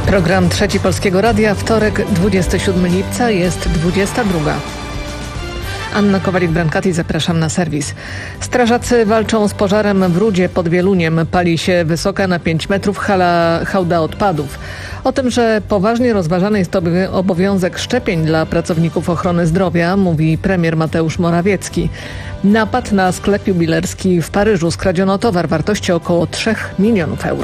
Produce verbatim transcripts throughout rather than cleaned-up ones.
Program Trzeci Polskiego Radia, wtorek, dwudziestego siódmego lipca, jest dwudziesta druga. Anna Kowalik-Brankati, zapraszam na serwis. Strażacy walczą z pożarem w Rudzie pod Wieluniem. Pali się wysoka na pięć metrów hala, hałda odpadów. O tym, że poważnie rozważany jest obowiązek szczepień dla pracowników ochrony zdrowia, mówi premier Mateusz Morawiecki. Napad na sklep jubilerski w Paryżu. Skradziono towar wartości około trzech milionów euro.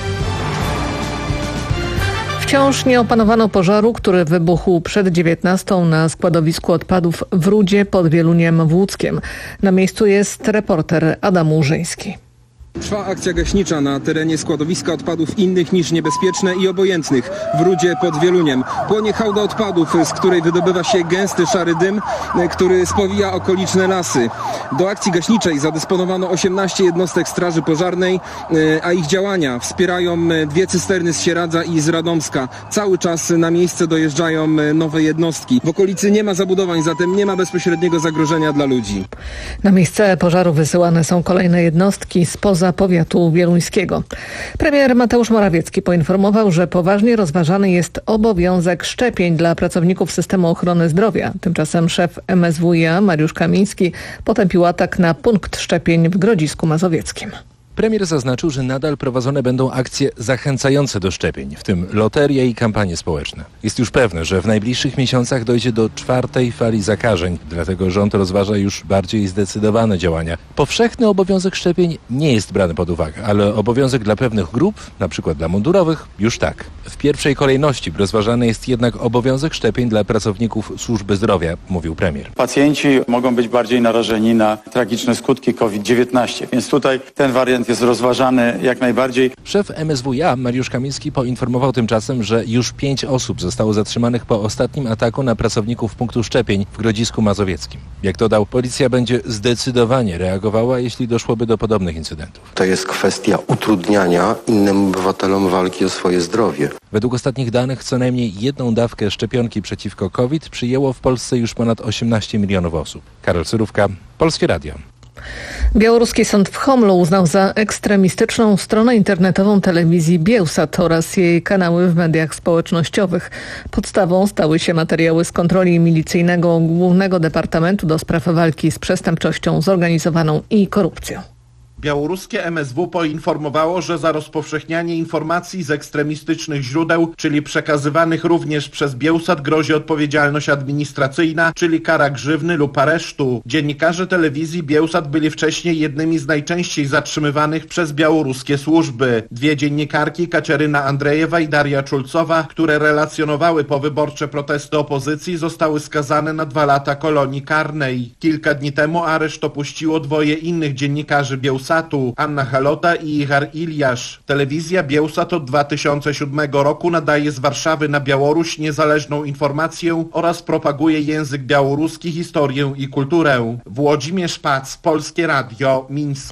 Wciąż nie opanowano pożaru, który wybuchł przed dziewiętnastą na składowisku odpadów w Rudzie pod Wieluniem w Łódzkiem. Na miejscu jest reporter Adam Łużyński. Trwa akcja gaśnicza na terenie składowiska odpadów innych niż niebezpieczne i obojętnych w Rudzie pod Wieluniem. Płonie hałda odpadów, z której wydobywa się gęsty szary dym, który spowija okoliczne lasy. Do akcji gaśniczej zadysponowano osiemnaście jednostek straży pożarnej, a ich działania wspierają dwie cysterny z Sieradza i z Radomska. Cały czas na miejsce dojeżdżają nowe jednostki. W okolicy nie ma zabudowań, zatem nie ma bezpośredniego zagrożenia dla ludzi. Na miejsce pożaru wysyłane są kolejne jednostki spoza powiatu wieluńskiego. Premier Mateusz Morawiecki poinformował, że poważnie rozważany jest obowiązek szczepień dla pracowników systemu ochrony zdrowia. Tymczasem szef M S W i A Mariusz Kamiński potępił atak na punkt szczepień w Grodzisku Mazowieckim. Premier zaznaczył, że nadal prowadzone będą akcje zachęcające do szczepień, w tym loterie i kampanie społeczne. Jest już pewne, że w najbliższych miesiącach dojdzie do czwartej fali zakażeń, dlatego rząd rozważa już bardziej zdecydowane działania. Powszechny obowiązek szczepień nie jest brany pod uwagę, ale obowiązek dla pewnych grup, na przykład dla mundurowych, już tak. W pierwszej kolejności rozważany jest jednak obowiązek szczepień dla pracowników służby zdrowia, mówił premier. Pacjenci mogą być bardziej narażeni na tragiczne skutki COVID dziewiętnaście, więc tutaj ten wariant jest rozważany jak najbardziej. Szef M S W i A Mariusz Kamiński poinformował tymczasem, że już pięć osób zostało zatrzymanych po ostatnim ataku na pracowników punktu szczepień w Grodzisku Mazowieckim. Jak dodał, policja będzie zdecydowanie reagowała, jeśli doszłoby do podobnych incydentów. To jest kwestia utrudniania innym obywatelom walki o swoje zdrowie. Według ostatnich danych co najmniej jedną dawkę szczepionki przeciwko COVID przyjęło w Polsce już ponad osiemnaście milionów osób. Karol Cyrówka, Polskie Radio. Białoruski sąd w Homlu uznał za ekstremistyczną stronę internetową telewizji Biełsat oraz jej kanały w mediach społecznościowych. Podstawą stały się materiały z kontroli milicyjnego Głównego Departamentu do Spraw Walki z Przestępczością Zorganizowaną i Korupcją. Białoruskie M S W poinformowało, że za rozpowszechnianie informacji z ekstremistycznych źródeł, czyli przekazywanych również przez Biełsat, grozi odpowiedzialność administracyjna, czyli kara grzywny lub aresztu. Dziennikarze telewizji Biełsat byli wcześniej jednymi z najczęściej zatrzymywanych przez białoruskie służby. Dwie dziennikarki, Kateryna Andrejewa i Daria Czulcowa, które relacjonowały powyborcze protesty opozycji, zostały skazane na dwa lata kolonii karnej. Kilka dni temu areszt opuściło dwoje innych dziennikarzy Biełsatu, Anna Halota i Ichar Iliasz. Telewizja Biełsat od dwa tysiące siódmego roku nadaje z Warszawy na Białoruś niezależną informację oraz propaguje język białoruski, historię i kulturę. Włodzimierz Pac, Polskie Radio, Mińsk.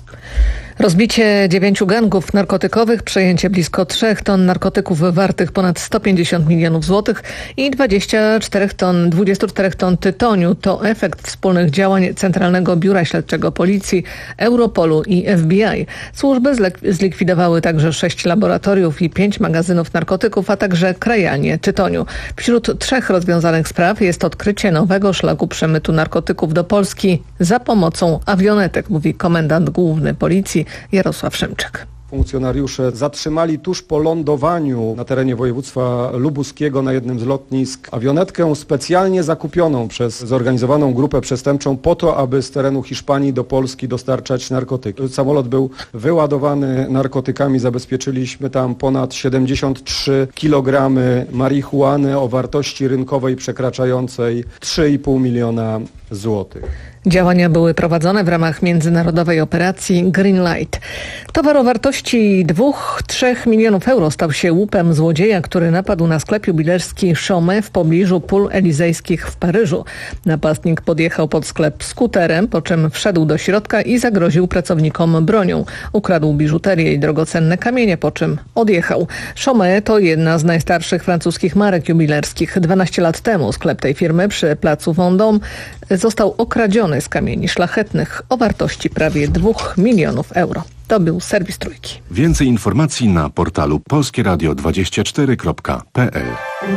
Rozbicie dziewięciu gangów narkotykowych, przejęcie blisko trzech ton narkotyków wartych ponad sto pięćdziesiąt milionów złotych i dwadzieścia cztery ton, dwadzieścia cztery ton tytoniu to efekt wspólnych działań Centralnego Biura Śledczego Policji, Europolu i F B I. Służby zlikwidowały także sześć laboratoriów i pięć magazynów narkotyków, a także krajalnie tytoniu. Wśród trzech rozwiązanych spraw jest odkrycie nowego szlaku przemytu narkotyków do Polski za pomocą awionetek, mówi komendant główny Policji Jarosław Szymczyk. Funkcjonariusze zatrzymali tuż po lądowaniu na terenie województwa lubuskiego na jednym z lotnisk awionetkę specjalnie zakupioną przez zorganizowaną grupę przestępczą po to, aby z terenu Hiszpanii do Polski dostarczać narkotyki. Samolot był wyładowany narkotykami, zabezpieczyliśmy tam ponad siedemdziesiąt trzy kilogramy marihuany o wartości rynkowej przekraczającej trzy i pół miliona złotych. Działania były prowadzone w ramach międzynarodowej operacji Greenlight. Towar o wartości dwa do trzech milionów euro stał się łupem złodzieja, który napadł na sklep jubilerski Chaumet w pobliżu pól elizejskich w Paryżu. Napastnik podjechał pod sklep skuterem, po czym wszedł do środka i zagroził pracownikom bronią. Ukradł biżuterię i drogocenne kamienie, po czym odjechał. Chaumet to jedna z najstarszych francuskich marek jubilerskich. dwanaście lat temu sklep tej firmy przy placu Vendôme został okradziony złożone z kamieni szlachetnych o wartości prawie dwóch milionów euro. To był serwis Trójki. Więcej informacji na portalu polskie radio dwadzieścia cztery kropka p l.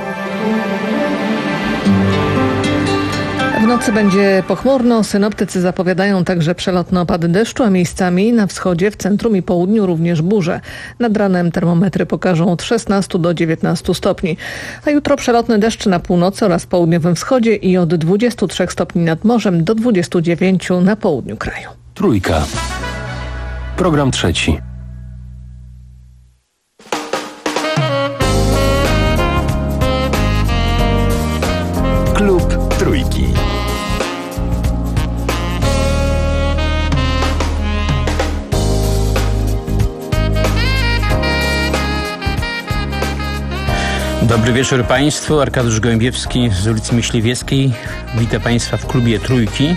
W nocy będzie pochmurno. Synoptycy zapowiadają także przelotne opady deszczu, a miejscami na wschodzie, w centrum i południu również burze. Nad ranem termometry pokażą od szesnastu do dziewiętnastu stopni. A jutro przelotny deszcz na północy oraz południowym wschodzie i od dwudziestu trzech stopni nad morzem do dwudziestu dziewięciu na południu kraju. Trójka. Program trzeci. Klub Trójki. Dobry wieczór Państwu. Arkadiusz Gołębiewski z ulicy Myśliwieckiej. Witam Państwa w klubie Trójki.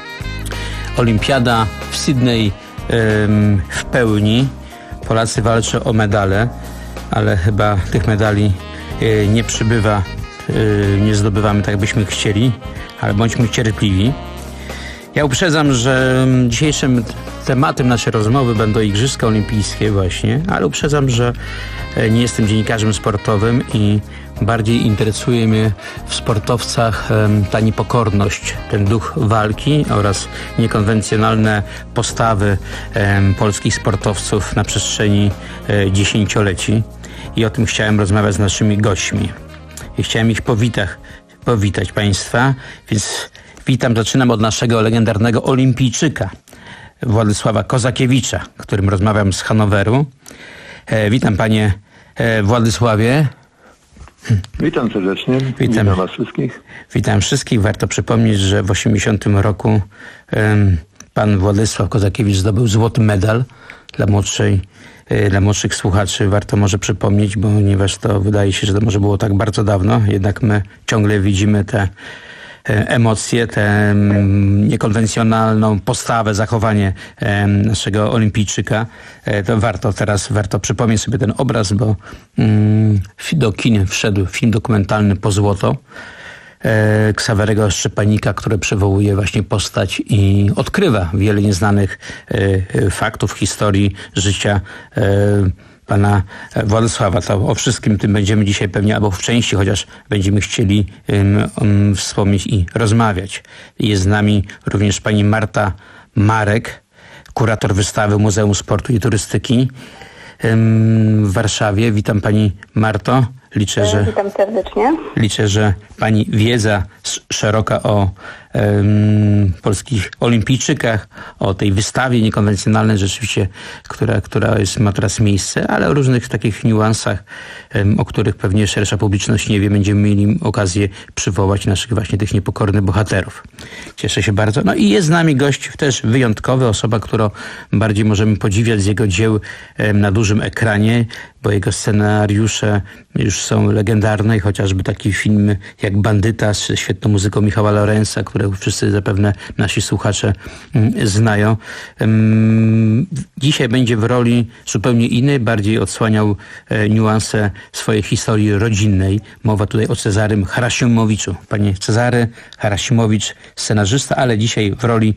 Olimpiada w Sydney ym, w pełni. Polacy walczą o medale, ale chyba tych medali y, nie przybywa, y, nie zdobywamy tak, byśmy chcieli, ale bądźmy cierpliwi. Ja uprzedzam, że dzisiejszym tematem naszej rozmowy będą Igrzyska Olimpijskie właśnie, ale uprzedzam, że nie jestem dziennikarzem sportowym i bardziej interesuje mnie w sportowcach ta niepokorność, ten duch walki oraz niekonwencjonalne postawy polskich sportowców na przestrzeni dziesięcioleci. I o tym chciałem rozmawiać z naszymi gośćmi. I chciałem ich powitać, powitać Państwa, więc witam, zaczynam od naszego legendarnego olimpijczyka Władysława Kozakiewicza, którym rozmawiam z Hanoweru. E, witam Panie e, Władysławie. Witam serdecznie. Witam. Witam Was wszystkich. Witam wszystkich. Warto przypomnieć, że w osiemdziesiątym roku e, Pan Władysław Kozakiewicz zdobył złoty medal dla młodszej e, dla młodszych słuchaczy. Warto może przypomnieć, ponieważ to wydaje się, że to może było tak bardzo dawno. Jednak my ciągle widzimy te emocje, tę niekonwencjonalną postawę, zachowanie naszego olimpijczyka. To warto teraz, warto przypomnieć sobie ten obraz, bo do kin wszedł film dokumentalny Po złoto Ksawerego Szczepanika, który przywołuje właśnie postać i odkrywa wiele nieznanych faktów historii życia Pana Władysława. To o wszystkim tym będziemy dzisiaj pewnie, albo w części, chociaż będziemy chcieli um, um, wspomnieć i rozmawiać. Jest z nami również pani Marta Marek, kurator wystawy Muzeum Sportu i Turystyki um, w Warszawie. Witam Pani Marto. Liczę, że, Witam serdecznie. Liczę, że Pani wiedza szeroka o um, polskich olimpijczykach, o tej wystawie niekonwencjonalnej rzeczywiście, która, która jest, ma teraz miejsce, ale o różnych takich niuansach, um, o których pewnie szersza publiczność nie wie, będziemy mieli okazję przywołać naszych właśnie tych niepokornych bohaterów. Cieszę się bardzo. No i jest z nami gość też wyjątkowy, osoba, którą bardziej możemy podziwiać z jego dzieł um, na dużym ekranie, bo jego scenariusze już są legendarne i chociażby taki film jak Bandyta z świetną muzyką Michała Lorenza, które wszyscy zapewne nasi słuchacze znają. Dzisiaj będzie w roli zupełnie innej, bardziej odsłaniał niuanse swojej historii rodzinnej. Mowa tutaj o Cezarym Harasimowiczu. Panie Cezary Harasimowicz, scenarzysta, ale dzisiaj w roli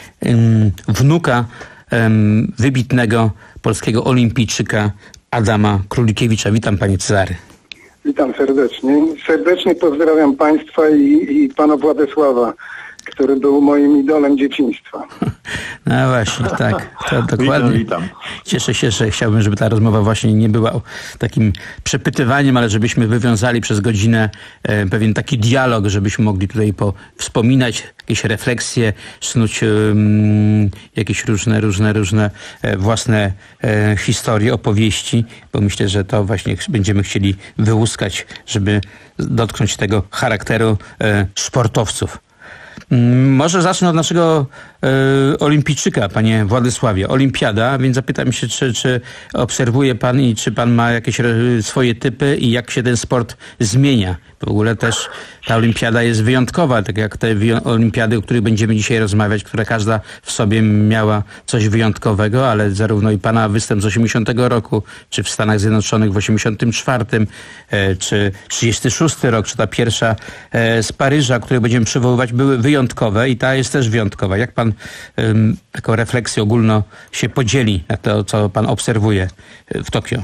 wnuka wybitnego polskiego olimpijczyka Adama Królikiewicza. Witam Panie Cezary. Witam serdecznie. Serdecznie pozdrawiam Państwa i, i Pana Władysława, który był moim idolem dzieciństwa. No właśnie, tak. To dokładnie. Witam, witam. Cieszę się, że chciałbym, żeby ta rozmowa właśnie nie była takim przepytywaniem, ale żebyśmy wywiązali przez godzinę e, pewien taki dialog, żebyśmy mogli tutaj po, wspominać jakieś refleksje, snuć e, jakieś różne, różne, różne e, własne e, historie, opowieści, bo myślę, że to właśnie będziemy chcieli wyłuskać, żeby dotknąć tego charakteru e, sportowców. Może zacznę od naszego e, olimpijczyka, Panie Władysławie. Olimpiada, więc zapytam się, czy, czy obserwuje Pan i czy Pan ma jakieś swoje typy i jak się ten sport zmienia. W ogóle też ta olimpiada jest wyjątkowa, tak jak te olimpiady, o których będziemy dzisiaj rozmawiać, która każda w sobie miała coś wyjątkowego, ale zarówno i Pana występ z osiemdziesiątego roku, czy w Stanach Zjednoczonych w osiemdziesiątym czwartym, e, czy trzydziesty szósty rok, czy ta pierwsza e, z Paryża, której będziemy przywoływać, były wyjątkowe i ta jest też wyjątkowa. Jak pan ym, taką refleksję ogólną się podzieli na to, co pan obserwuje w Tokio?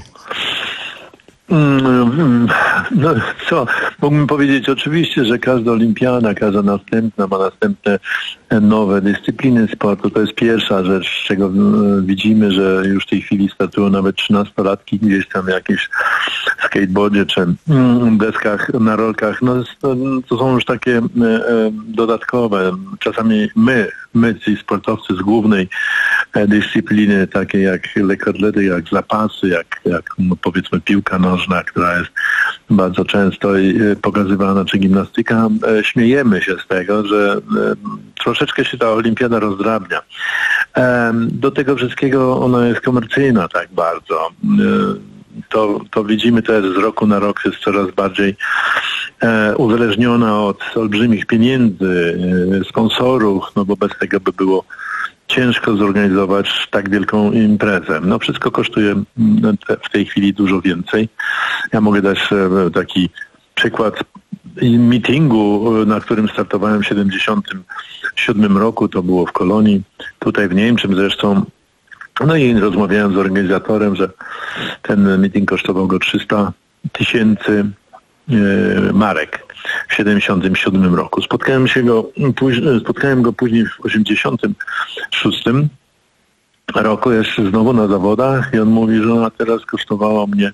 No co, mógłbym powiedzieć oczywiście, że każda olimpiada, każda następna ma następne nowe dyscypliny sportu. To jest pierwsza rzecz, z czego widzimy, że już w tej chwili startują nawet trzynastolatki gdzieś tam w jakimś skateboardzie czy deskach na rolkach. No to, to są już takie e, dodatkowe. Czasami my, my ci sportowcy z głównej e, dyscypliny, takie jak lekkoatlety, jak zapasy, jak, jak no, powiedzmy piłka nożna, która jest bardzo często e, pokazywana, czy gimnastyka, e, śmiejemy się z tego, że e, troszeczkę się ta olimpiada rozdrabnia. E, do tego wszystkiego ona jest komercyjna tak bardzo. E, To, to widzimy też z roku na rok jest coraz bardziej e, uzależniona od olbrzymich pieniędzy, e, sponsorów, no bo bez tego by było ciężko zorganizować tak wielką imprezę. No wszystko kosztuje te, w tej chwili dużo więcej. Ja mogę dać e, taki przykład meetingu, na którym startowałem w siedemdziesiątym siódmym roku, to było w Kolonii, tutaj w Niemczech zresztą. No i rozmawiałem z organizatorem, że ten meeting kosztował go trzysta tysięcy e, marek w siedemdziesiątym siódmym roku. Spotkałem się go, później, spotkałem go później w osiemdziesiątym szóstym roku jeszcze znowu na zawodach i on mówi, że ona teraz kosztowała mnie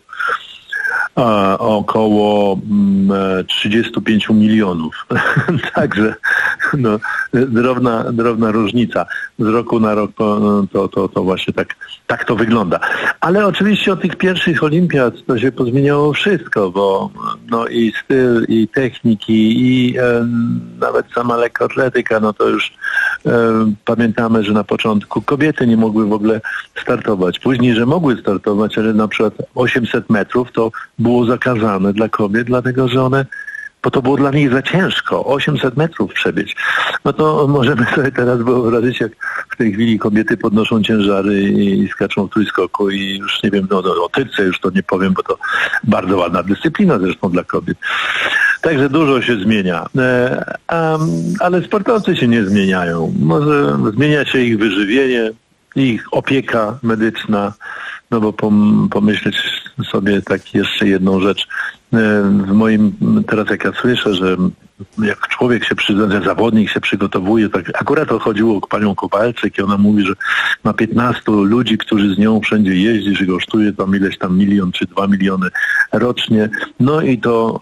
a, około mm, trzydzieści pięć milionów. Także no, drobna, drobna różnica. Z roku na rok to, to, to, to właśnie tak, tak to wygląda. Ale oczywiście od tych pierwszych olimpiad to się pozmieniało wszystko, bo no i styl, i techniki, i e, nawet sama lekkoatletyka, no to już e, pamiętamy, że na początku kobiety nie mogły w ogóle startować. Później, że mogły startować, ale na przykład osiemset metrów to było zakazane dla kobiet, dlatego że one, bo to było dla nich za ciężko, osiemset metrów przebiec. No to możemy sobie teraz wyobrazić, jak w tej chwili kobiety podnoszą ciężary i, i skaczą w trójskoku i już nie wiem, no, no o tyrce już to nie powiem, bo to bardzo ładna dyscyplina zresztą dla kobiet. Także dużo się zmienia. E, a, ale sportowcy się nie zmieniają. Może zmienia się ich wyżywienie, ich opieka medyczna, no bo pom- pomyśleć sobie tak jeszcze jedną rzecz. W moim, teraz jak ja słyszę, że jak człowiek się przyzna, że zawodnik się przygotowuje, tak akurat to chodziło o panią Kowalczyk i ona mówi, że ma piętnastu ludzi, którzy z nią wszędzie jeździ, że kosztuje tam ileś tam milion czy dwa miliony rocznie. No i to,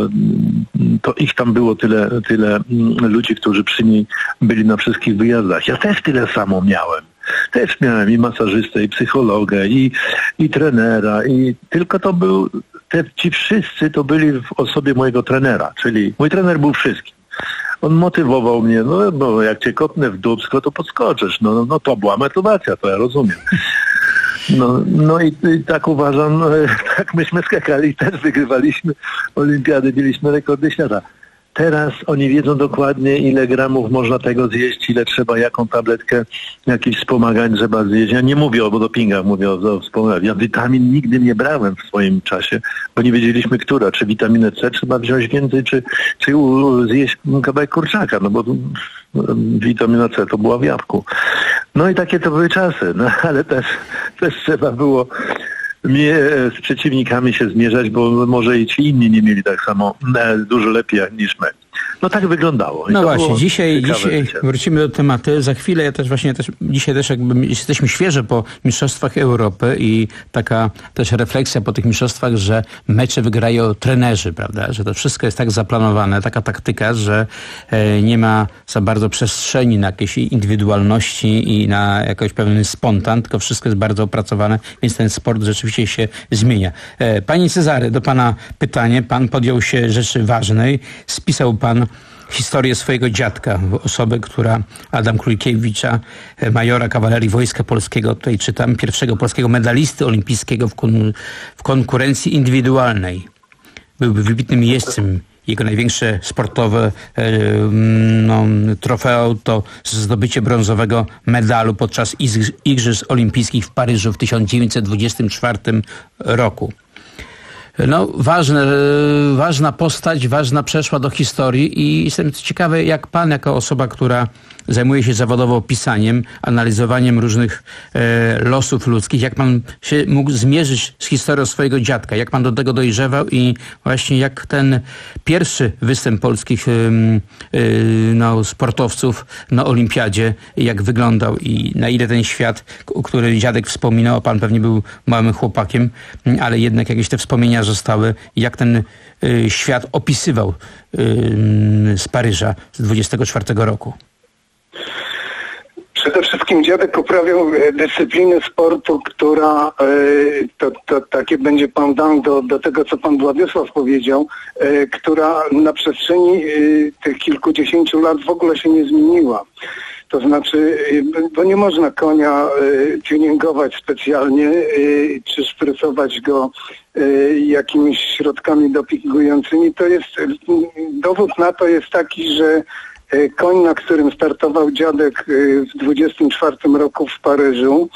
to ich tam było tyle, tyle ludzi, którzy przy niej byli na wszystkich wyjazdach. Ja też tyle samo miałem. Też miałem i masażystę, i psychologę, i, i trenera, i tylko to był, te, ci wszyscy to byli w osobie mojego trenera, czyli mój trener był wszystkim. On motywował mnie, no bo jak cię kopnę w dupsko, to podskoczysz. No, no, no to była motywacja, to ja rozumiem. No, no i, i tak uważam, no, tak myśmy skakali, też wygrywaliśmy olimpiady, mieliśmy rekordy świata. Teraz oni wiedzą dokładnie, ile gramów można tego zjeść, ile trzeba, jaką tabletkę jakichś wspomagań trzeba zjeść. Ja nie mówię o dopingach, mówię o, o wspomagań. Ja witamin nigdy nie brałem w swoim czasie, bo nie wiedzieliśmy, która. Czy witaminę C trzeba wziąć więcej, czy, czy u, zjeść kawałek kurczaka, no bo witamina C to była w jabłku. No i takie to były czasy, no ale też, też trzeba było mnie z przeciwnikami się zmierzać, bo może i ci inni nie mieli tak samo e, dużo lepiej niż my. No tak wyglądało. I no właśnie, dzisiaj, dzisiaj życie. wrócimy do tematu. Za chwilę ja też właśnie też, dzisiaj też jakby jesteśmy świeże po Mistrzostwach Europy i taka też refleksja po tych mistrzostwach, że mecze wygrają trenerzy, prawda? Że to wszystko jest tak zaplanowane, taka taktyka, że e, nie ma za bardzo przestrzeni na jakieś indywidualności i na jakiś pewien spontan, tylko wszystko jest bardzo opracowane, więc ten sport rzeczywiście się zmienia. E, Panie Cezary, do pana pytanie. Pan podjął się rzeczy ważnej. Spisał pan historię swojego dziadka, osobę, która Adam Królkiewicza, majora kawalerii Wojska Polskiego, tutaj czytam, pierwszego polskiego medalisty olimpijskiego w, kon- w konkurencji indywidualnej. Byłby wybitnym jeźdźcem. Jego największe sportowe e, no, trofeum to zdobycie brązowego medalu podczas Igrzysk Olimpijskich w Paryżu w tysiąc dziewięćset dwudziestym czwartym roku. No, ważne, ważna postać, ważna przeszła do historii i jestem ciekawy, jak pan jako osoba, która zajmuje się zawodowo pisaniem, analizowaniem różnych e, losów ludzkich, jak pan się mógł zmierzyć z historią swojego dziadka, jak pan do tego dojrzewał i właśnie jak ten pierwszy występ polskich e, e, no, sportowców na olimpiadzie, jak wyglądał i na ile ten świat, o którym dziadek wspominał, a pan pewnie był małym chłopakiem, ale jednak jakieś te wspomnienia zostały, jak ten e, świat opisywał e, z Paryża z dwudziestego czwartego roku. Przede wszystkim dziadek uprawiał dyscyplinę sportu, która, to, to takie będzie pan do, do tego, co pan Władysław powiedział, która na przestrzeni tych kilkudziesięciu lat w ogóle się nie zmieniła. To znaczy, bo nie można konia tuningować specjalnie, czy szprycować go jakimiś środkami dopingującymi. To jest, dowód na to jest taki, że koń, na którym startował dziadek w dwudziestym czwartym roku w Paryżu,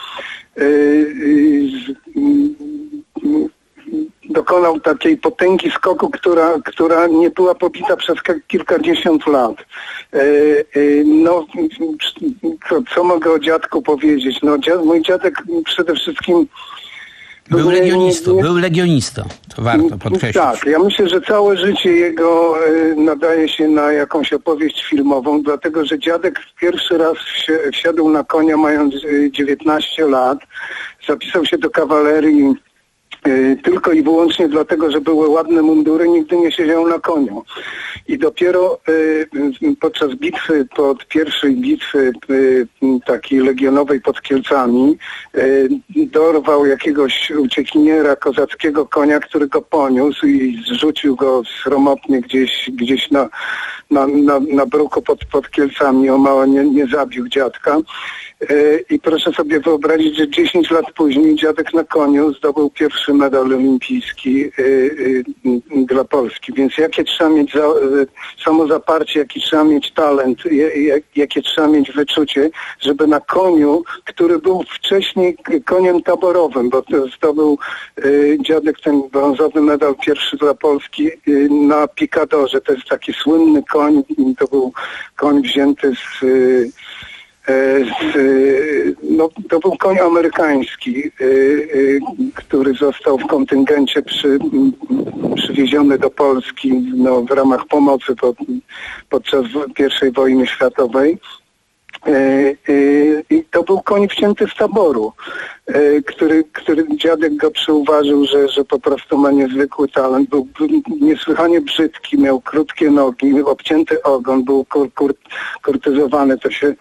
dokonał takiej potęgi skoku, która, która nie była pobita przez kilkadziesiąt lat. No, co, co mogę o dziadku powiedzieć? No, dziad, mój dziadek przede wszystkim Był legionistą, był legionistą, to warto podkreślić. Tak, ja myślę, że całe życie jego nadaje się na jakąś opowieść filmową, dlatego że dziadek pierwszy raz wsiadł na konia mając dziewiętnaście lat, zapisał się do kawalerii tylko i wyłącznie dlatego, że były ładne mundury, nigdy nie siedział na koniu. I dopiero y, podczas bitwy, pod pierwszej bitwy y, takiej legionowej pod Kielcami y, dorwał jakiegoś uciekiniera kozackiego konia, który go poniósł i zrzucił go sromotnie gdzieś, gdzieś na, na, na, na bruku pod, pod Kielcami. O mało nie, nie zabił dziadka. I proszę sobie wyobrazić, że dziesięć lat później dziadek na koniu zdobył pierwszy medal olimpijski dla Polski. Więc jakie trzeba mieć za, samozaparcie, jaki trzeba mieć talent, jakie trzeba mieć wyczucie, żeby na koniu, który był wcześniej koniem taborowym, bo to zdobył dziadek ten brązowy medal pierwszy dla Polski na Picadorze. To jest taki słynny koń, to był koń wzięty z No, to był koń amerykański, który został w kontyngencie przy, przywieziony do Polski no, w ramach pomocy pod, podczas pierwszej wojny światowej. I to był koń wcięty z taboru, który, który dziadek go przyuważył, że, że po prostu ma niezwykły talent. Był niesłychanie brzydki, miał krótkie nogi, obcięty ogon, był kur, kur, kurtyzowany, to się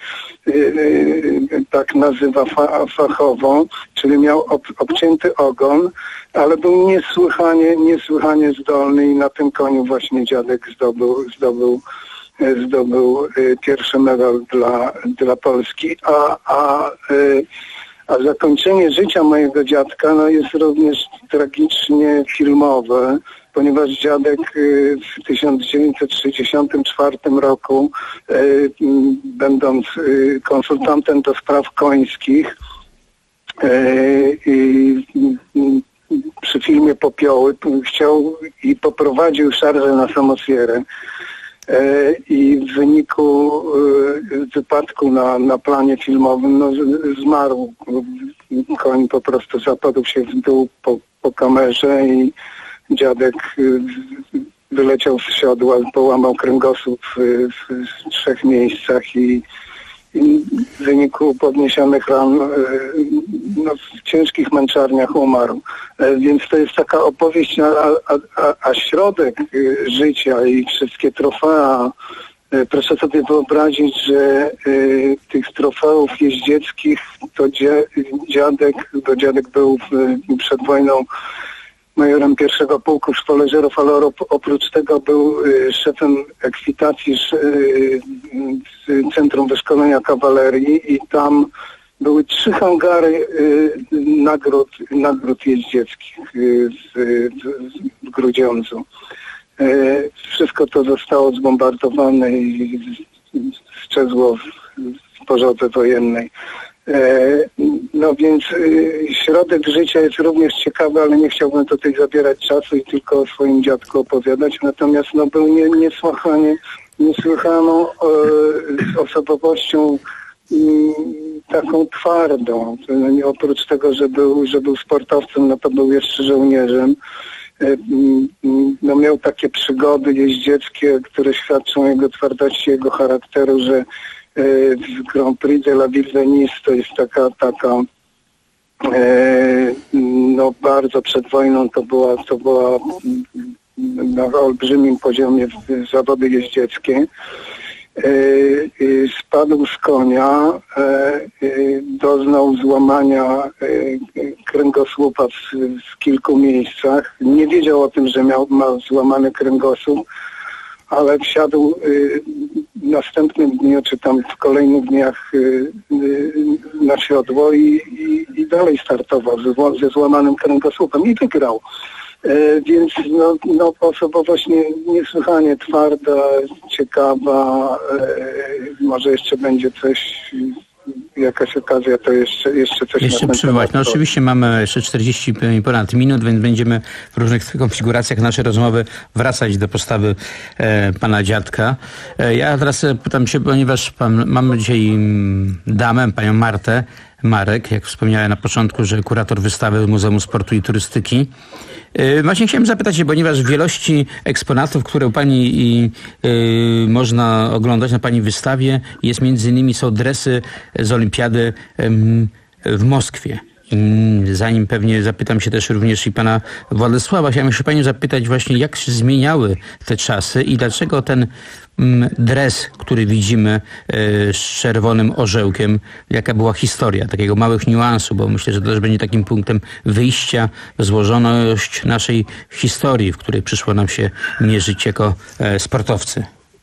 tak nazywa fa, fachowo, czyli miał ob, obcięty ogon, ale był niesłychanie, niesłychanie zdolny i na tym koniu właśnie dziadek zdobył, zdobył zdobył y, pierwszy medal dla, dla Polski, a, a, y, a zakończenie życia mojego dziadka no, jest również tragicznie filmowe, ponieważ dziadek y, w tysiąc dziewięćset sześćdziesiątym czwartym roku, y, y, będąc y, konsultantem do spraw końskich, y, y, y, przy filmie Popioły chciał i poprowadził szarżę na Samosierę. I w wyniku wypadku na, na planie filmowym no, zmarł. Koń po prostu zapadł się w dół po, po kamerze i dziadek wyleciał z siodła, połamał kręgosłup w, w trzech miejscach i, i w wyniku podniesionych ran no, w ciężkich męczarniach umarł. Więc to jest taka opowieść, a, a, a środek życia i wszystkie trofea, proszę sobie wyobrazić, że y, tych trofeów jeździeckich to dzia, dziadek, bo dziadek był w, przed wojną majorem pierwszego pułku w szwoleżerów, ale oprócz tego był y, szefem ekwitacji y, z Centrum Wyszkolenia Kawalerii i tam były trzy hangary y, nagród, nagród jeździeckich y, w, w, w Grudziądzu. Y, wszystko to zostało zbombardowane i sczezło w, w pożodze wojennej. No więc środek życia jest również ciekawy, ale nie chciałbym tutaj zabierać czasu i tylko o swoim dziadku opowiadać. Natomiast no, był nie, niesłychanie, niesłychaną e, osobowością m, taką twardą. Oprócz tego, że był, że był sportowcem, no to był jeszcze żołnierzem. E, m, no, miał takie przygody jeździeckie, które świadczą o jego twardości, jego charakteru, że w Grand Prix de la Ville de Nice to jest taka, taka e, no bardzo przed wojną to była, to była na olbrzymim poziomie zawody jeździeckie. E, spadł z konia, e, doznał złamania e, kręgosłupa w, w kilku miejscach. Nie wiedział o tym, że miał, ma złamany kręgosłup, ale wsiadł y, w następnym dniu, czy tam w kolejnych dniach y, y, na siodło i, i, i dalej startował ze, ze złamanym kręgosłupem i wygrał. Y, więc no, no, osobowość nie, niesłychanie twarda, ciekawa, y, może jeszcze będzie coś... jakaś okazja, to jeszcze, jeszcze coś... Jeszcze przywołać. No oczywiście mamy jeszcze czterdzieści ponad minut, więc będziemy w różnych konfiguracjach naszej rozmowy wracać do postawy e, pana dziadka. E, ja teraz pytam się, ponieważ pan, mamy dzisiaj damę, panią Martę Marek, jak wspomniałem na początku, że kurator wystawy Muzeum Sportu i Turystyki. Yy, właśnie chciałem zapytać się, ponieważ w wielości eksponatów, które u pani i, yy, można oglądać na pani wystawie, jest między innymi są dresy z olimpiady yy, w Moskwie. I zanim pewnie zapytam się też również i pana Władysława, chciałem się panią zapytać właśnie, jak się zmieniały te czasy i dlaczego ten mm, dres, który widzimy y, z czerwonym orzełkiem, jaka była historia takiego małych niuansu, bo myślę, że to też będzie takim punktem wyjścia w złożoność naszej historii, w której przyszło nam się mierzyć jako e, sportowcy.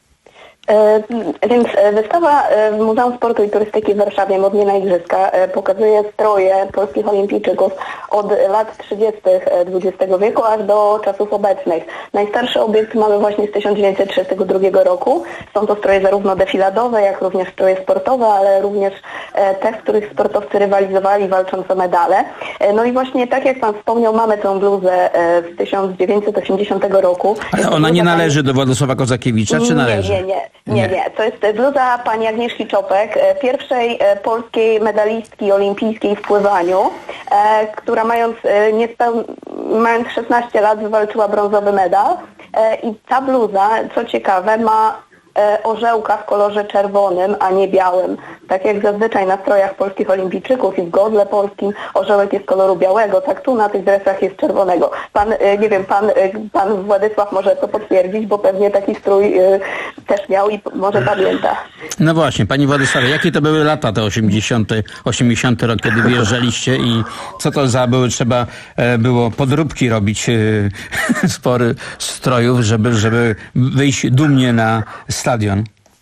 Więc wystawa w Muzeum Sportu i Turystyki w Warszawie, Modnie na Igrzyska, pokazuje stroje polskich olimpijczyków od lat trzydziestych dwudziestego wieku aż do czasów obecnych. Najstarszy obiekt mamy właśnie z tysiąc dziewięćset trzydziestego drugiego roku. Są to stroje zarówno defiladowe, jak również stroje sportowe, ale również te, w których sportowcy rywalizowali, walcząc o medale. No i właśnie tak jak pan wspomniał, mamy tę bluzę z tysiąc dziewięćset osiemdziesiątego roku. Ale ona nie należy do Władysława Kozakiewicza, czy należy? Nie, nie, nie. Nie, nie. To jest bluza pani Agnieszki Czopek, pierwszej polskiej medalistki olimpijskiej w pływaniu, która mając, niespeł... mając szesnaście lat wywalczyła brązowy medal. I ta bluza, co ciekawe, ma orzełka w kolorze czerwonym, a nie białym. Tak jak zazwyczaj na strojach polskich olimpijczyków i w godle polskim orzełek jest koloru białego, tak tu na tych dresach jest czerwonego. Pan, nie wiem, pan, pan Władysław może to potwierdzić, bo pewnie taki strój też miał i może pamięta. No właśnie, pani Władysławie, jakie to były lata te osiemdziesiąte, osiemdziesiąty rok, kiedy wyjeżdżaliście i co to za były, trzeba było podróbki robić spory strojów, żeby, żeby wyjść dumnie na stadion?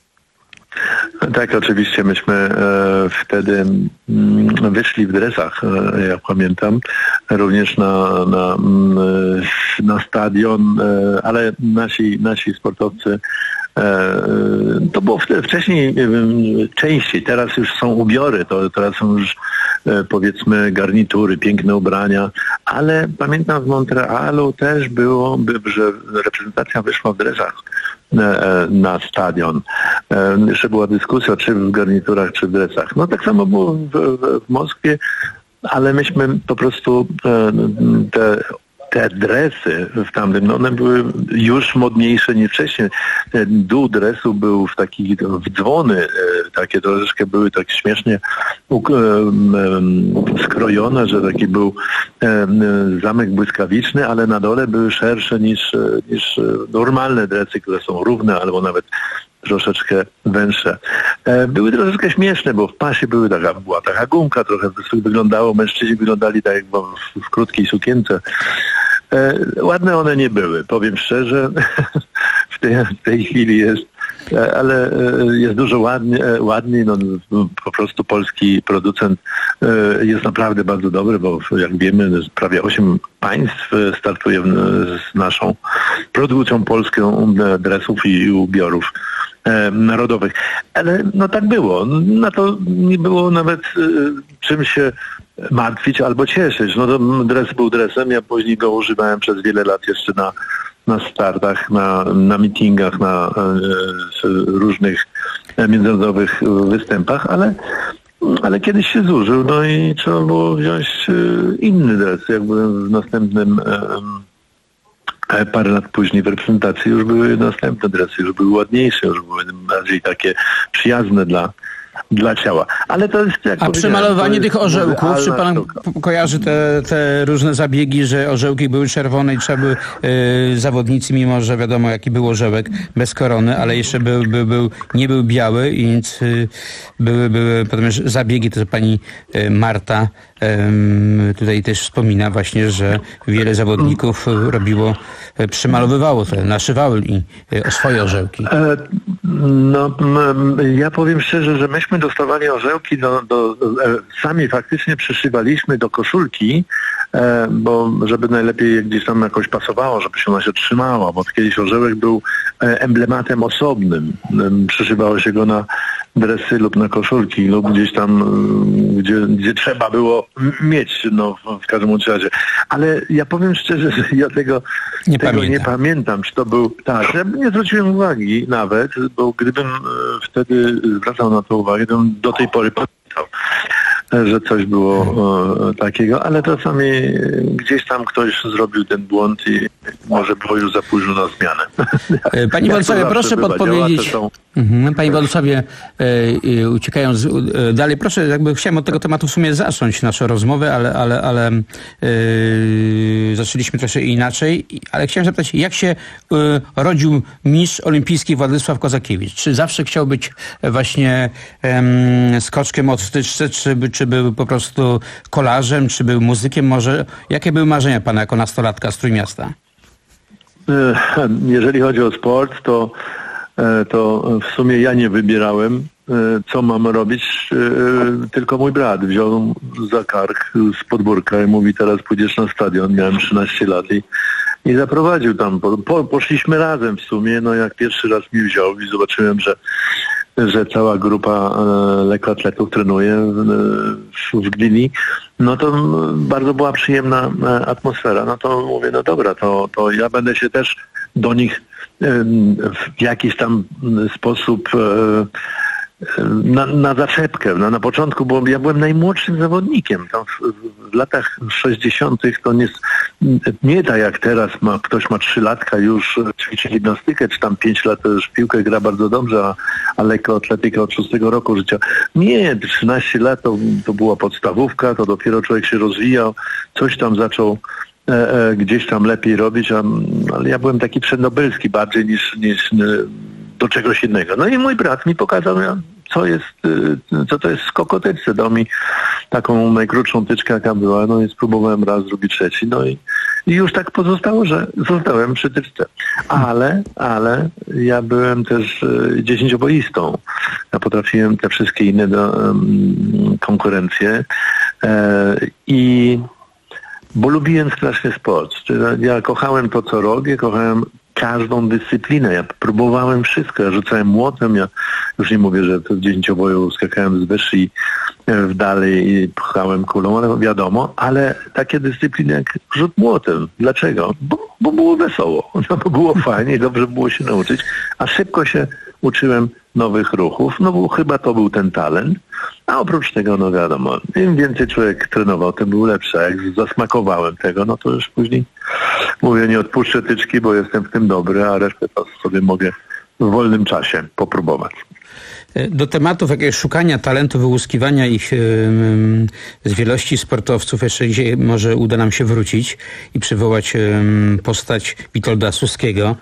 Tak, oczywiście myśmy e, wtedy m, wyszli w dresach, e, jak pamiętam, również na, na, na stadion, e, ale nasi, nasi sportowcy e, to było wcześniej częściej, teraz już są ubiory, to teraz są już e, powiedzmy garnitury, piękne ubrania, ale pamiętam w Montrealu też było, że reprezentacja wyszła w dresach na stadion. Jeszcze była dyskusja, czy w garniturach, czy w dresach. No tak samo było w, w, w Moskwie, ale myśmy po prostu te, te dresy w tamtym, no one były już modniejsze niż wcześniej. Ten dół dresu był w takich w dzwony, takie troszeczkę były tak śmiesznie skrojone, że taki był zamek błyskawiczny, ale na dole były szersze niż, niż normalne dresy, które są równe albo nawet troszeczkę węższe. Były troszeczkę śmieszne, bo w pasie były taka, była taka gumka, trochę wyglądało, mężczyźni wyglądali tak jak w, w krótkiej sukience. Ładne one nie były, powiem szczerze, w tej, w tej chwili jest, ale jest dużo ładniej, ładniej, no, po prostu polski producent jest naprawdę bardzo dobry, bo jak wiemy prawie osiem państw startuje z naszą produkcją polską dresów i ubiorów. e, narodowych. Ale no tak było. Na to nie było nawet e, czym się martwić albo cieszyć. No to dres był dresem, ja później go używałem przez wiele lat jeszcze na, na startach, na, na meetingach, na e, różnych międzynarodowych występach, ale ale kiedyś się zużył, no i trzeba było wziąć inny dres. Jak byłem w następnym e, parę lat później w reprezentacji już były następne dresy, już były ładniejsze, już były bardziej takie przyjazne dla dla ciała. Ale to jest, jak A przemalowanie tych orzełków, czy pan sztuka. kojarzy te, te różne zabiegi, że orzełki były czerwone i trzeba były y, zawodnicy, mimo że wiadomo jaki był orzełek, bez korony, ale jeszcze był, był, był, nie był biały, więc y, były, były potem zabiegi, to pani y, Marta y, tutaj też wspomina właśnie, że wiele zawodników robiło, y, przemalowywało te, naszywały i y, swoje orzełki. E, no, m, ja powiem szczerze, że myśmy dostawali orzełki, do, do, e, sami faktycznie przyszywaliśmy do koszulki, e, bo żeby najlepiej gdzieś tam jakoś pasowało, żeby się ona się trzymała, bo kiedyś orzełek był e, emblematem osobnym. E, przyszywało się go na dresy lub na koszulki lub gdzieś tam, gdzie, gdzie trzeba było mieć, no w każdym razie. Ale ja powiem szczerze, że ja tego nie, tego pamiętam. nie pamiętam, czy to był... Tak, ja nie zwróciłem uwagi nawet, bo gdybym wtedy zwracał na to uwagę, to bym do tej pory pamiętał, że coś było e, takiego, ale czasami gdzieś tam ktoś zrobił ten błąd i może było już za późno na zmianę. Pani Władysławie, proszę bywa, podpowiedzieć... Są... Mhm. Pani Władysławie, e, e, uciekając e, dalej, proszę, jakby chciałem od tego tematu w sumie zacząć naszą rozmowę, ale, ale, ale e, zaczęliśmy troszkę inaczej, ale chciałem zapytać, jak się e, rodził mistrz olimpijski Władysław Kozakiewicz? Czy zawsze chciał być właśnie e, skoczkiem od wtyczce, czy, czy był po prostu kolarzem, czy był muzykiem może? Jakie były marzenia pana jako nastolatka z Trójmiasta? Jeżeli chodzi o sport, to, to w sumie ja nie wybierałem, co mam robić, tylko mój brat wziął za kark z podwórka i mówi, teraz pójdziesz na stadion. Miałem trzynaście lat i, i zaprowadził tam. Po, poszliśmy razem w sumie, no jak pierwszy raz mnie wziął i zobaczyłem, że że cała grupa e, lekkoatletów trenuje w, w Gdyni, no to bardzo była przyjemna e, atmosfera. No to mówię, no dobra, to, to ja będę się też do nich e, w jakiś tam sposób e, na, na zaczepkę. No, na początku, bo ja byłem najmłodszym zawodnikiem. Tam w, w latach sześćdziesiątych to nie, nie tak jak teraz, ma, ktoś ma trzy latka już ćwiczy gimnastykę, czy tam pięć lat to już piłkę gra bardzo dobrze, a, a lekkoatletyka od szóstego roku życia. Nie, trzynaście lat to, to była podstawówka, to dopiero człowiek się rozwijał, coś tam zaczął e, e, gdzieś tam lepiej robić, a, ale ja byłem taki przednobylski bardziej niż, niż do czegoś innego. No i mój brat mi pokazał, co jest, co to jest skok o tyczce. Dał mi taką najkrótszą tyczkę, jaka była, no i spróbowałem raz, drugi, trzeci, no i, i już tak pozostało, że zostałem przy tyczce. Ale, ale ja byłem też dziesięcioboistą. Ja potrafiłem te wszystkie inne do, um, konkurencje e, i bo lubiłem strasznie sport. Ja kochałem to, co robię, kochałem każdą dyscyplinę. Ja próbowałem wszystko. Ja rzucałem młotem. Ja już nie mówię, że w dziesięcioboju skakałem z wyż i w dalej i pchałem kulą, ale wiadomo, ale takie dyscypliny jak rzut młotem. Dlaczego? Bo, bo było wesoło. No, bo było fajnie, dobrze było się nauczyć, a szybko się uczyłem nowych ruchów, no bo chyba to był ten talent. A oprócz tego, no wiadomo, im więcej człowiek trenował, tym był lepszy. A jak zasmakowałem tego, no to już później mówię, nie odpuszczę tyczki, bo jestem w tym dobry, a resztę to sobie mogę w wolnym czasie popróbować. Do tematów jakiegoś szukania talentu, wyłuskiwania ich yy, z wielości sportowców jeszcze dzisiaj może uda nam się wrócić i przywołać yy, postać Witolda Suskiego.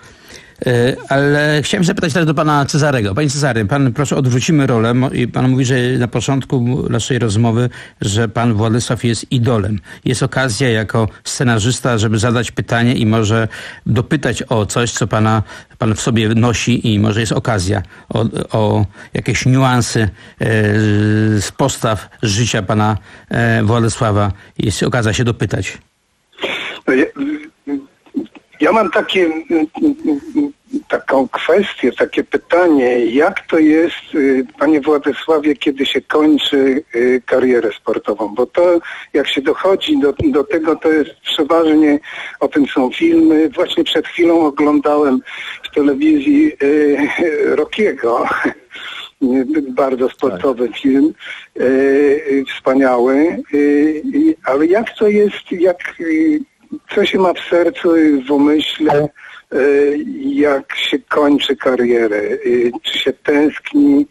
Ale chciałem zapytać teraz do pana Cezarego. Panie Cezary, pan, proszę, odwrócimy rolę. Pan mówi, że na początku naszej rozmowy, że pan Władysław jest idolem. Jest okazja jako scenarzysta, żeby zadać pytanie i może dopytać o coś, co pana, pan w sobie nosi i może jest okazja o, o jakieś niuansy e, z postaw życia pana e, Władysława. Jest okazja się dopytać. Ja, ja mam takie taką kwestię, takie pytanie, jak to jest, panie Władysławie, kiedy się kończy karierę sportową, bo to jak się dochodzi do, do tego, to jest przeważnie, o tym są filmy, właśnie przed chwilą oglądałem w telewizji Rockiego, bardzo sportowy tak. film, wspaniały, ale jak to jest, jak, co się ma w sercu i w umyśle, jak się kończy karierę, czy się tęskni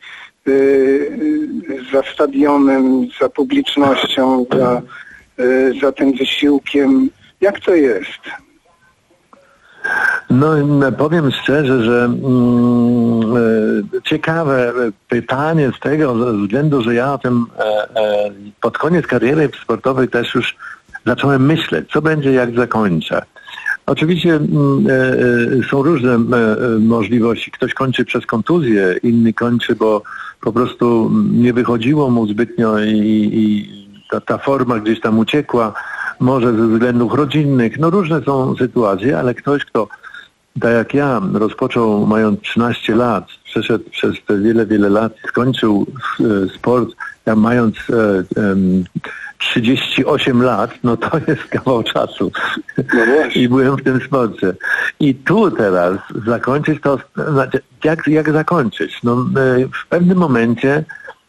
za stadionem, za publicznością, za, za tym wysiłkiem, jak to jest? No powiem szczerze, że mm, e, ciekawe pytanie z tego względu, że ja o tym e, e, pod koniec kariery sportowej też już zacząłem myśleć, co będzie jak zakończę. Oczywiście mm, e, są różne e, możliwości. Ktoś kończy przez kontuzję, inny kończy, bo po prostu nie wychodziło mu zbytnio i, i ta, ta forma gdzieś tam uciekła. Może ze względów rodzinnych, no różne są sytuacje, ale ktoś, kto tak jak ja rozpoczął mając trzynaście lat, przeszedł przez te wiele, wiele lat, skończył e, sport, ja mając e, e, trzydzieści osiem lat, no to jest kawał czasu. No i byłem w tym sporcie. I tu teraz zakończyć to, znaczy, jak, jak zakończyć? No, e, w pewnym momencie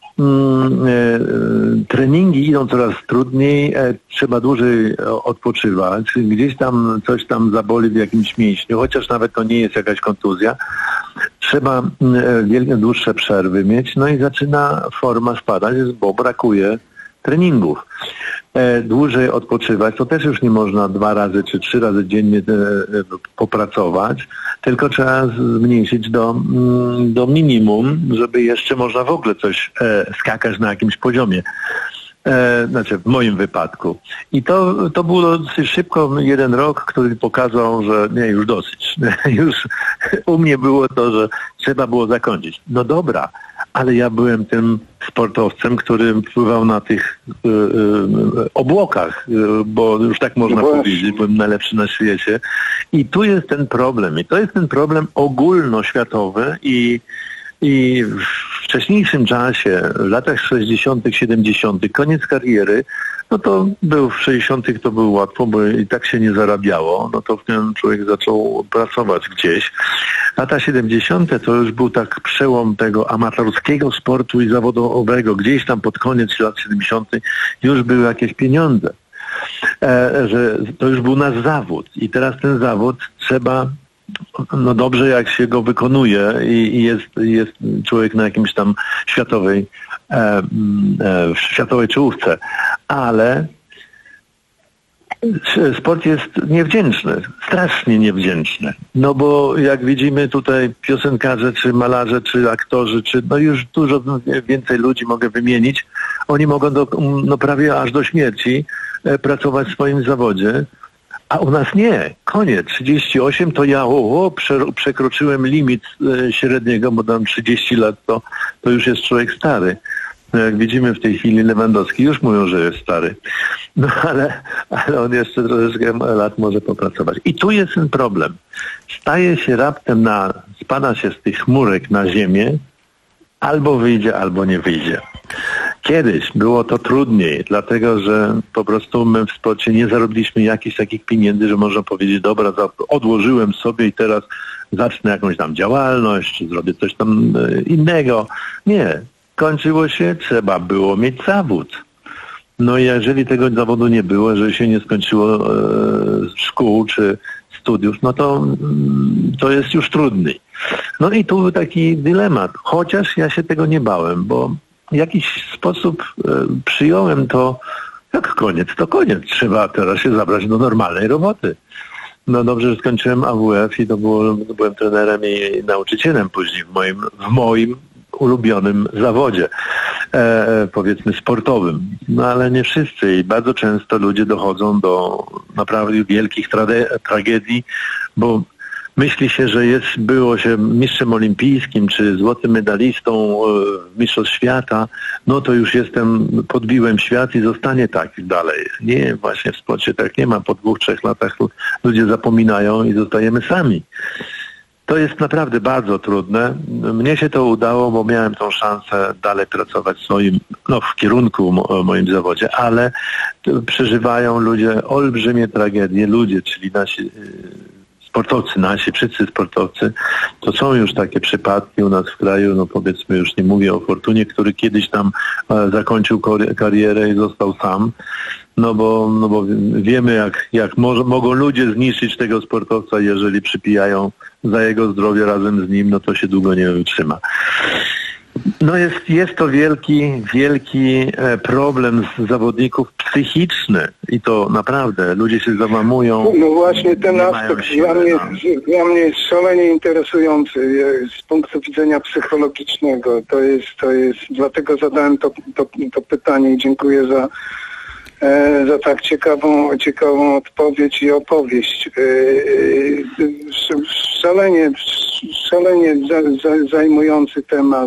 Mm, e, treningi idą coraz trudniej, e, trzeba dłużej odpoczywać, gdzieś tam coś tam zaboli w jakimś mięśniu, chociaż nawet to nie jest jakaś kontuzja. Trzeba e, wielkie, dłuższe przerwy mieć, no i zaczyna forma spadać, bo brakuje treningów. E, dłużej odpoczywać, to też już nie można dwa razy czy trzy razy dziennie e, popracować, tylko trzeba zmniejszyć do, do minimum, żeby jeszcze można w ogóle coś e, skakać na jakimś poziomie. E, znaczy w moim wypadku. I to, to było dosyć szybko, jeden rok, który pokazał, że nie, już dosyć. Już u mnie było to, że trzeba było zakończyć. No dobra, ale ja byłem tym sportowcem, który pływał na tych y, y, obłokach, y, bo już tak można no powiedzieć, byłem najlepszy na świecie. I tu jest ten problem. I to jest ten problem ogólnoświatowy i I w wcześniejszym czasie, w latach sześćdziesiątych, siedemdziesiątych, koniec kariery, no to był w sześćdziesiątych to było łatwo, bo i tak się nie zarabiało, no to wtedy człowiek zaczął pracować gdzieś. Lata siedemdziesiąte to już był tak przełom tego amatorskiego sportu i zawodowego. Gdzieś tam pod koniec lat siedemdziesiątych już były jakieś pieniądze. E, że to już był nasz zawód i teraz ten zawód trzeba, no dobrze jak się go wykonuje i, i jest, jest człowiek na jakimś tam światowej e, e, światowej czołówce, ale sport jest niewdzięczny, strasznie niewdzięczny. No bo jak widzimy tutaj piosenkarze, czy malarze, czy aktorzy, czy no już dużo więcej ludzi mogę wymienić, oni mogą do, no prawie aż do śmierci e, pracować w swoim zawodzie. A u nas nie. Koniec. trzydzieści osiem to ja o, o, prze, przekroczyłem limit e, średniego, bo tam trzydzieści lat to, to już jest człowiek stary. No jak widzimy w tej chwili Lewandowski już mówią, że jest stary. No ale, ale on jeszcze troszeczkę lat może popracować. I tu jest ten problem. Staje się raptem na, spada się z tych chmurek na ziemię, albo wyjdzie, albo nie wyjdzie. Kiedyś było to trudniej, dlatego że po prostu my w sporcie nie zarobiliśmy jakichś takich pieniędzy, że można powiedzieć, dobra, odłożyłem sobie i teraz zacznę jakąś tam działalność, czy zrobię coś tam innego. Nie. Kończyło się, trzeba było mieć zawód. No i jeżeli tego zawodu nie było, że się nie skończyło e, szkół czy studiów, no to, to jest już trudniej. No i tu taki dylemat. Chociaż ja się tego nie bałem, bo w jakiś sposób e, przyjąłem to, jak koniec, to koniec. Trzeba teraz się zabrać do normalnej roboty. No dobrze, że skończyłem A W F i to było, byłem trenerem i nauczycielem później w moim, w moim ulubionym zawodzie, e, powiedzmy sportowym. No ale nie wszyscy i bardzo często ludzie dochodzą do naprawdę wielkich trade- tragedii, bo myśli się, że jest, było się mistrzem olimpijskim czy złotym medalistą w Mistrzostw Świata, no to już jestem, podbiłem świat i zostanie tak dalej. Nie, właśnie w sporcie tak nie ma. Po dwóch, trzech latach ludzie zapominają i zostajemy sami. To jest naprawdę bardzo trudne. Mnie się to udało, bo miałem tą szansę dalej pracować w swoim, no w kierunku mo, moim zawodzie, ale przeżywają ludzie olbrzymie tragedie. Ludzie, czyli nasi sportowcy, nasi wszyscy sportowcy, to są już takie przypadki u nas w kraju, no powiedzmy, już nie mówię o Fortunie, który kiedyś tam e, zakończył karierę i został sam. No bo, no bo wiemy, jak, jak mo- mogą ludzie zniszczyć tego sportowca, jeżeli przypijają za jego zdrowie razem z nim, no to się długo nie wytrzyma. No jest, jest to wielki, wielki problem z zawodników psychiczny i to naprawdę, ludzie się załamują. No właśnie ten aspekt dla mnie, dla mnie jest szalenie interesujący z punktu widzenia psychologicznego. To jest, to jest, dlatego zadałem to, to, to pytanie i dziękuję za za tak ciekawą, ciekawą odpowiedź i opowieść. Szalenie, szalenie zajmujący temat.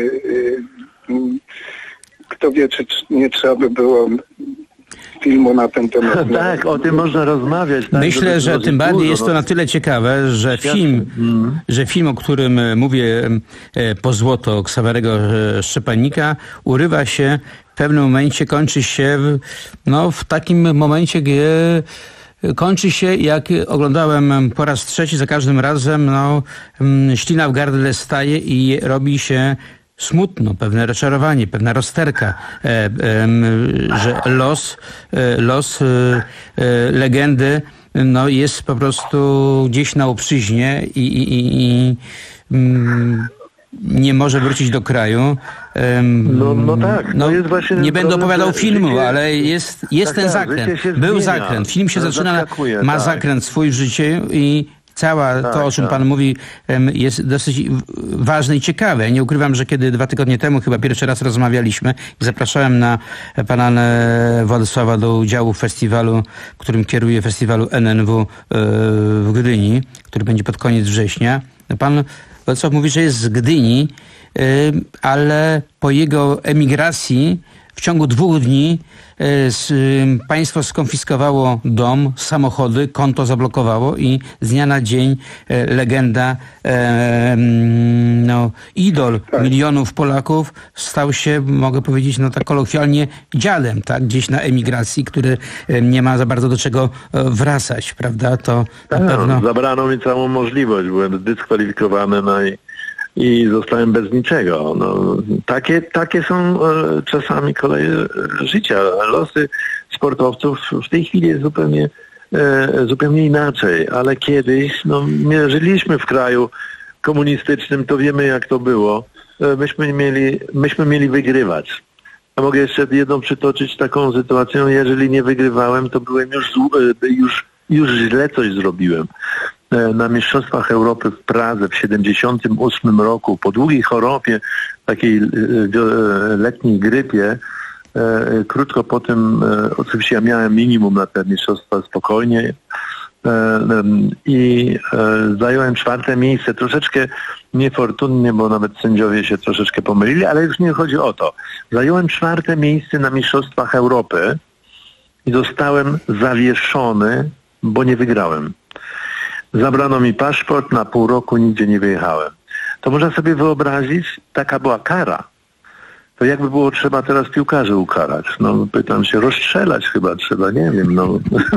Kto wie, czy nie trzeba by było filmu na ten temat. Tak, o tym można rozmawiać. Tak, Myślę, że tym bardziej jest to na tyle ciekawe, że film, mm. że film, o którym mówię, Po złoto Ksawerego Szczepanika, urywa się w pewnym momencie, kończy się w, no, w takim momencie, gdzie kończy się, jak oglądałem po raz trzeci, za każdym razem no, ślina w gardle staje i robi się smutno, pewne rozczarowanie, pewna rozterka, e, e, że los, e, los e, e, legendy no, jest po prostu gdzieś na obczyźnie i, i, i, i mm, nie może wrócić do kraju. No, no tak. No, jest właśnie nie będę problem, opowiadał filmu, życie, ale jest, jest tak, ten tak, zakręt. się Był zmienia. zakręt. Film się zaczyna, ma tak. zakręt swój w życiu i cała tak, to, o czym tak. pan mówi, jest dosyć ważne i ciekawe. Ja nie ukrywam, że kiedy dwa tygodnie temu chyba pierwszy raz rozmawialiśmy i zapraszałem na pana Władysława do udziału w festiwalu, którym kieruje festiwalu N N W w Gdyni, który będzie pod koniec września. Pan Władysław mówi, że jest z Gdyni, ale po jego emigracji w ciągu dwóch dni państwo skonfiskowało dom, samochody, konto zablokowało i z dnia na dzień legenda, no, idol milionów Polaków stał się, mogę powiedzieć, no tak kolokwialnie, dziadem, tak, gdzieś na emigracji, który nie ma za bardzo do czego wracać, prawda? To tak, na pewno... Zabrano mi całą możliwość, byłem zdyskwalifikowany, no i i zostałem bez niczego. No, takie, takie są e, czasami koleje życia. Losy sportowców w tej chwili jest zupełnie, e, zupełnie inaczej, ale kiedyś, no, my żyliśmy w kraju komunistycznym, to wiemy jak to było. E, myśmy mieli, myśmy mieli wygrywać. A mogę jeszcze jedną przytoczyć taką sytuację, jeżeli nie wygrywałem, to byłem już, już, już źle coś zrobiłem. Na Mistrzostwach Europy w Pradze w siedemdziesiątym ósmym roku, po długiej chorobie, takiej letniej grypie, krótko po tym, oczywiście ja miałem minimum na te mistrzostwa spokojnie i zająłem czwarte miejsce, troszeczkę niefortunnie, bo nawet sędziowie się troszeczkę pomylili, ale już nie chodzi o to. Zająłem czwarte miejsce na Mistrzostwach Europy i zostałem zawieszony, bo nie wygrałem. Zabrano mi paszport, na pół roku nigdzie nie wyjechałem. To można sobie wyobrazić, taka była kara. To jakby było trzeba teraz piłkarzy ukarać. No pytam się, rozstrzelać chyba trzeba, nie wiem. No,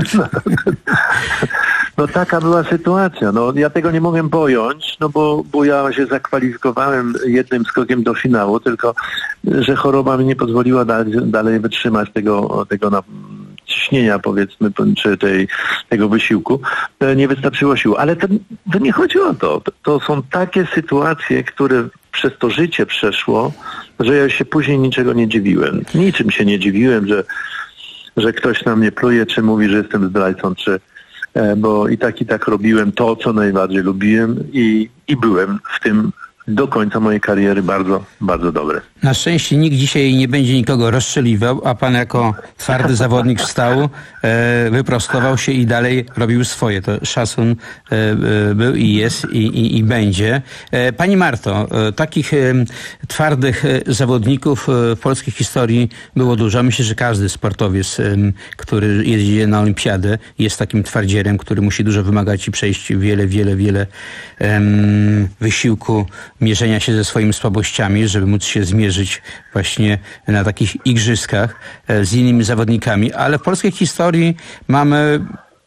no taka była sytuacja. No ja tego nie mogłem pojąć, no bo, bo ja się zakwalifikowałem jednym skokiem do finału, tylko że choroba mi nie pozwoliła dalej, dalej wytrzymać tego, tego na ciśnienia, powiedzmy, czy tej, tego wysiłku, nie wystarczyło sił. Ale to, to nie chodzi o to. To są takie sytuacje, które przez to życie przeszło, że ja się później niczego nie dziwiłem. Niczym się nie dziwiłem, że, że ktoś na mnie pluje, czy mówi, że jestem zdrajcą, czy bo i tak, i tak robiłem to, co najbardziej lubiłem i, i byłem w tym do końca mojej kariery bardzo, bardzo dobre. Na szczęście nikt dzisiaj nie będzie nikogo rozstrzeliwał, a pan jako twardy zawodnik wstał, e, wyprostował się i dalej robił swoje. To szacun e, e, był i jest i, i, i będzie. E, pani Marto, e, takich e, twardych e, zawodników e, w polskiej historii było dużo. Myślę, że każdy sportowiec, e, który jedzie na olimpiadę, jest takim twardzierem, który musi dużo wymagać i przejść wiele, wiele, wiele e, wysiłku mierzenia się ze swoimi słabościami, żeby móc się zmierzyć właśnie na takich igrzyskach z innymi zawodnikami. Ale w polskiej historii mamy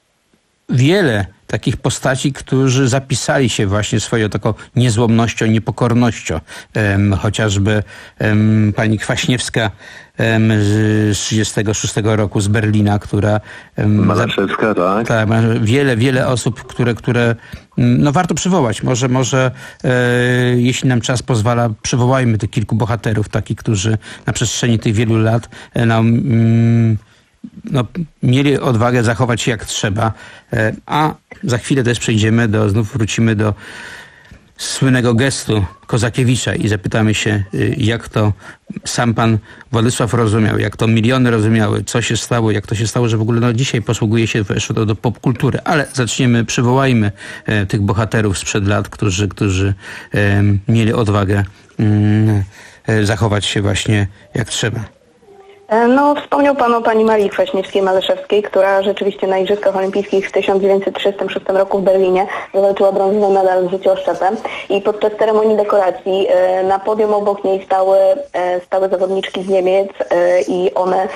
wiele takich postaci, którzy zapisali się właśnie swoją taką niezłomnością, niepokornością. Um, chociażby um, pani Kwaśniewska um, z trzydziestego szóstego roku z Berlina, która... Um, Malaszewska, tak. Tak, wiele, wiele osób, które, które no warto przywołać. Może, może e, jeśli nam czas pozwala, przywołajmy tych kilku bohaterów, takich, którzy na przestrzeni tych wielu lat e, nam... Mm, no, mieli odwagę zachować się jak trzeba, a za chwilę też przejdziemy do, znów wrócimy do słynnego gestu Kozakiewicza i zapytamy się, jak to sam pan Władysław rozumiał, jak to miliony rozumiały, co się stało, jak to się stało, że w ogóle no, dzisiaj posługuje się weszło to do popkultury. Ale zaczniemy, przywołajmy e, tych bohaterów sprzed lat, którzy, którzy e, mieli odwagę mm, e, zachować się właśnie jak trzeba. No, wspomniał Pan o pani Marii Kwaśniewskiej-Maleszewskiej, która rzeczywiście na Igrzyskach Olimpijskich w tysiąc dziewięćset trzydziestym szóstym roku w Berlinie wywalczyła brązowy medal z życiooszczepem i podczas ceremonii dekoracji na podium obok niej stały, stały zawodniczki z Niemiec i one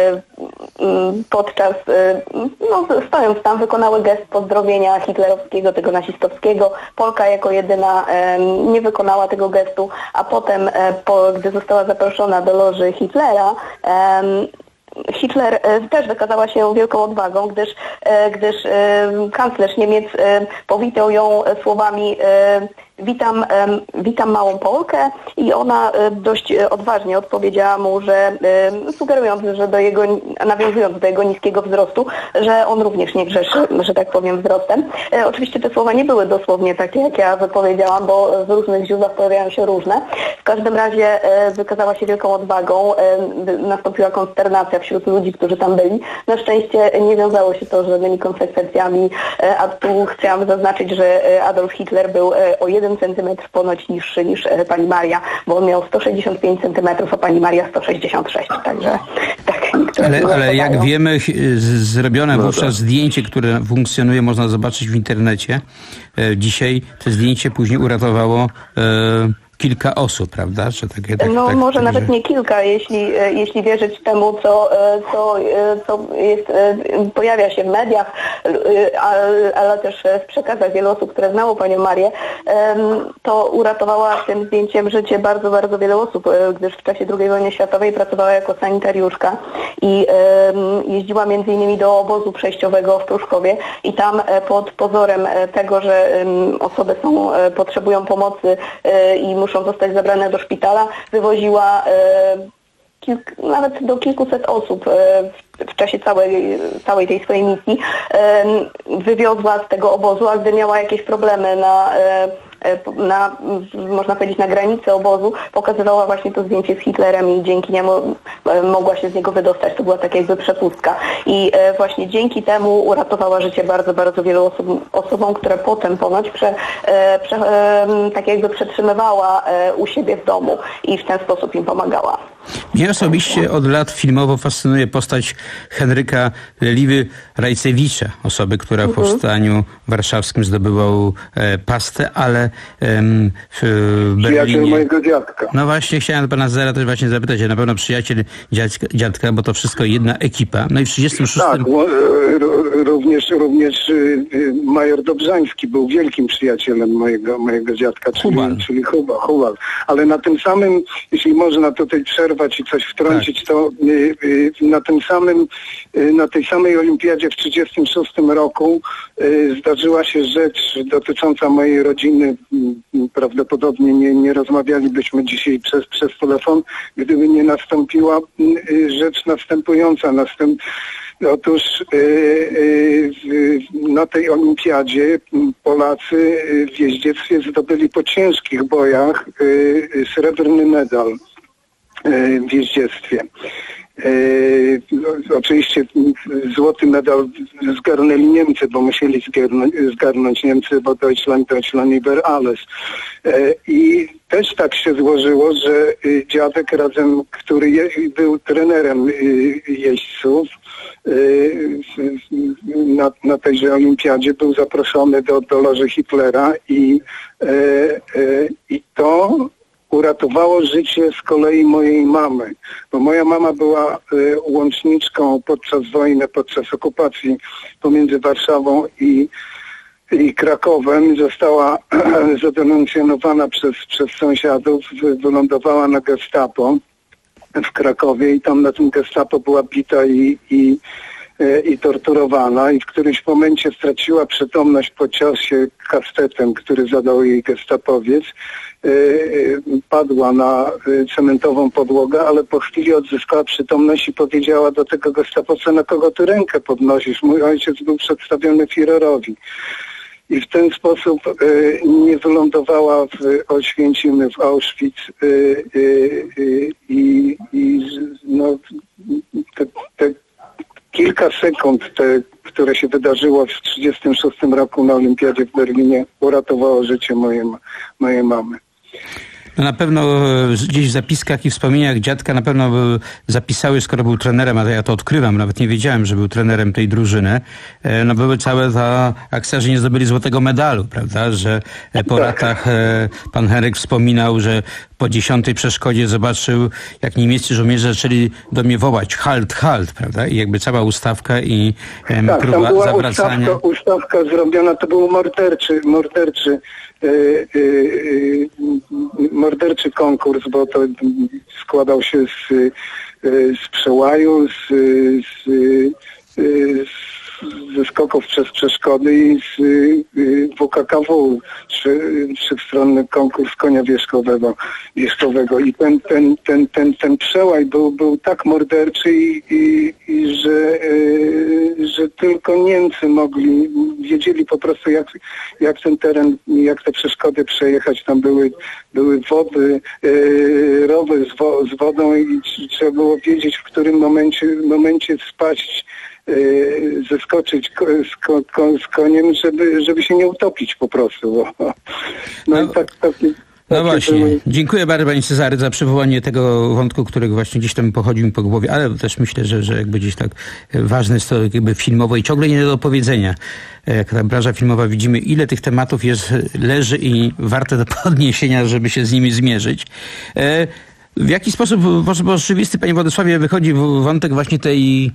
podczas, no stojąc tam, wykonały gest pozdrowienia hitlerowskiego, tego nazistowskiego. Polka jako jedyna nie wykonała tego gestu, a potem, po, gdy została zaproszona do loży Hitlera, Hitler też wykazała się wielką odwagą, gdyż, gdyż kanclerz Niemiec powitał ją słowami Witam, witam małą Polkę i ona dość odważnie odpowiedziała mu, że sugerując, że do jego, nawiązując do jego niskiego wzrostu, że on również nie grzeszy, że tak powiem, wzrostem. Oczywiście te słowa nie były dosłownie takie, jak ja wypowiedziałam, bo w różnych źródłach pojawiają się różne. W każdym razie wykazała się wielką odwagą, nastąpiła konsternacja wśród ludzi, którzy tam byli. Na szczęście nie wiązało się to z żadnymi konsekwencjami, a tu chciałam zaznaczyć, że Adolf Hitler był o jeden centymetr ponoć niższy niż pani Maria, bo on miał sto sześćdziesiąt pięć centymetrów, a pani Maria sto sześćdziesiąt sześć, także tak. Ale, ale jak wiemy, zrobione wówczas zdjęcie, które funkcjonuje, można zobaczyć w internecie. Dzisiaj to zdjęcie później uratowało e, kilka osób, prawda? Że takie, tak, no tak, może tak, nawet że... nie kilka, jeśli, jeśli wierzyć temu, co, co, co jest, pojawia się w mediach, ale, ale też w przekazach wielu osób, które znało panią Marię, to uratowała tym zdjęciem życie bardzo, bardzo wielu osób, gdyż w czasie drugiej wojny światowej pracowała jako sanitariuszka i jeździła między innymi do obozu przejściowego w Pruszkowie i tam pod pozorem tego, że osoby są, potrzebują pomocy i muszą zostać zabrane do szpitala, wywoziła e, kilk, nawet do kilkuset osób e, w, w czasie całej, całej tej swojej misji. E, wywiozła z tego obozu, a gdy miała jakieś problemy na, e, na, można powiedzieć, na granicy obozu, pokazywała właśnie to zdjęcie z Hitlerem i dzięki niemu e, mogła się z niego wydostać. To była tak jakby przepustka. I e, właśnie dzięki temu uratowała życie bardzo, bardzo wielu osób, osobom, które potem ponoć prze, e, prze, e, tak jakby przetrzymywała e, u siebie w domu i w ten sposób im pomagała. Mnie osobiście od lat filmowo fascynuje postać Henryka Leliwy-Rajcewicza, osoby, która w mhm. powstaniu warszawskim zdobywał e, pastę, ale e, w Berlinie... Przyjaciel mojego dziadka. No właśnie, chciałem pana Zera też właśnie zapytać, a na pewno przyjaciel dziadka, dziadka, bo to wszystko jedna ekipa. No i w trzydziestym szóstym... Tak, również, również major Dobrzański był wielkim przyjacielem mojego, mojego dziadka, czyli Hubal. Czyli Hubal, Hubal. Ale na tym samym, jeśli można tutaj przerwać i coś wtrącić, tak. to y, y, na tym samym, y, na tej samej olimpiadzie w trzydziestym szóstym roku y, zdarzyła się rzecz dotycząca mojej rodziny, prawdopodobnie nie, nie rozmawialibyśmy dzisiaj przez, przez telefon, gdyby nie nastąpiła rzecz następująca. Następ... Otóż y, y, na tej olimpiadzie Polacy w jeździectwie zdobyli po ciężkich bojach y, srebrny medal y, w jeździectwie. Y, oczywiście złoty medal zgarnęli Niemcy, bo musieli zgarnąć, zgarnąć Niemcy, bo Deutschland, Deutschland über alles. Y, I też tak się złożyło, że y, dziadek razem, który je, był trenerem y, jeźdźców, Na, na tejże olimpiadzie był zaproszony do, do loży Hitlera i, e, e, i to uratowało życie z kolei mojej mamy, bo moja mama była e, łączniczką podczas wojny, podczas okupacji pomiędzy Warszawą i, i Krakowem. Została zadenuncjonowana przez, przez sąsiadów, wylądowała na Gestapo w Krakowie i tam na tym Gestapo była bita i, i, i torturowana i w którymś momencie straciła przytomność po ciosie kastetem, który zadał jej gestapowiec. Padła na cementową podłogę, ale po chwili odzyskała przytomność i powiedziała do tego gestapowca: na kogo ty rękę podnosisz? Mój ojciec był przedstawiony Führerowi. I w ten sposób y, nie wylądowała w Oświęcimiu, w Auschwitz y, y, y, i, i no, te, te kilka sekund, te, które się wydarzyło w tysiąc dziewięćset trzydziestym szóstym roku na Olimpiadzie w Berlinie, uratowało życie mojej, mojej mamy. No na pewno gdzieś w zapiskach i wspomnieniach dziadka na pewno zapisały, skoro był trenerem, a ja to odkrywam, nawet nie wiedziałem, że był trenerem tej drużyny, no były całe ta akcja, że nie zdobyli złotego medalu, prawda, że po latach pan Henryk wspominał, że po dziesiątej przeszkodzie zobaczył, jak niemieccy żołnierze zaczęli do mnie wołać halt, halt, prawda, i jakby cała ustawka i em, tak, próba tam była zawracania. Ustawka, ustawka zrobiona, to był morderczy, morderczy Yy, yy, morderczy konkurs, bo to składał się z, yy, z przełaju, z, z, yy, ze skoków przez przeszkody i z yy, W K K W, trzy, trzystronny konkurs konia wierzchowego, wierzchowego. I ten, ten, ten, ten, ten przełaj był, był tak morderczy i, i, i że, yy, że tylko Niemcy mogli, wiedzieli po prostu jak, jak ten teren, jak te przeszkody przejechać. Tam były, były wody, yy, rowy z, wo, z wodą i trzeba było wiedzieć, w którym momencie, momencie spaść, Yy, zeskoczyć ko, z, ko, ko, z koniem, żeby, żeby się nie utopić po prostu. No, no i tak, tak, No właśnie, były... dziękuję bardzo panie Cezary za przywołanie tego wątku, którego właśnie gdzieś tam pochodził mi po głowie, ale też myślę, że, że jakby gdzieś tak ważne jest to jakby filmowo i ciągle nie do opowiedzenia. Jak ta branża filmowa widzimy, ile tych tematów jest, leży i warte do podniesienia, żeby się z nimi zmierzyć. E, W jaki sposób, bo oczywisty, panie Władysławie, wychodzi wątek właśnie tej,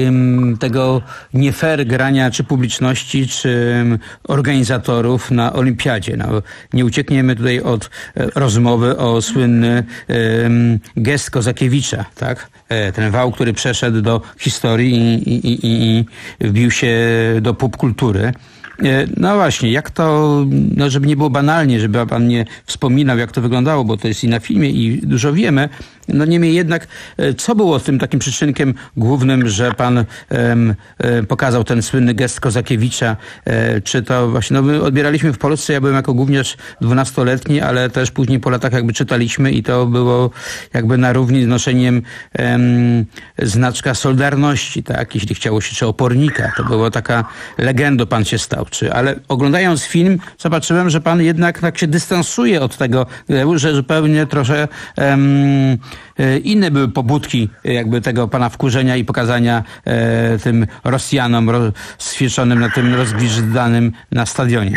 tego nie fair grania czy publiczności, czy organizatorów na olimpiadzie. No, nie uciekniemy tutaj od rozmowy o słynny um, gest Kozakiewicza, tak? Ten wał, który przeszedł do historii i, i, i, i wbił się do popkultury. No właśnie, jak to, no żeby nie było banalnie, żeby pan nie wspominał, jak to wyglądało, bo to jest i na filmie i dużo wiemy, no niemniej jednak, co było tym takim przyczynkiem głównym, że pan um, pokazał ten słynny gest Kozakiewicza? E, czy to właśnie, no my odbieraliśmy w Polsce, ja byłem jako gówniarz dwunastoletni, ale też później po latach jakby czytaliśmy i to było jakby na równi z noszeniem um, znaczka Solidarności, tak, jeśli chciało się, czy opornika. To była taka legenda, pan się stał. Czy, ale oglądając film zobaczyłem, że pan jednak tak się dystansuje od tego, że zupełnie trochę um, inne były pobudki jakby tego pana wkurzenia i pokazania e, tym Rosjanom rozświeczonym na tym rozgwizdanym na stadionie.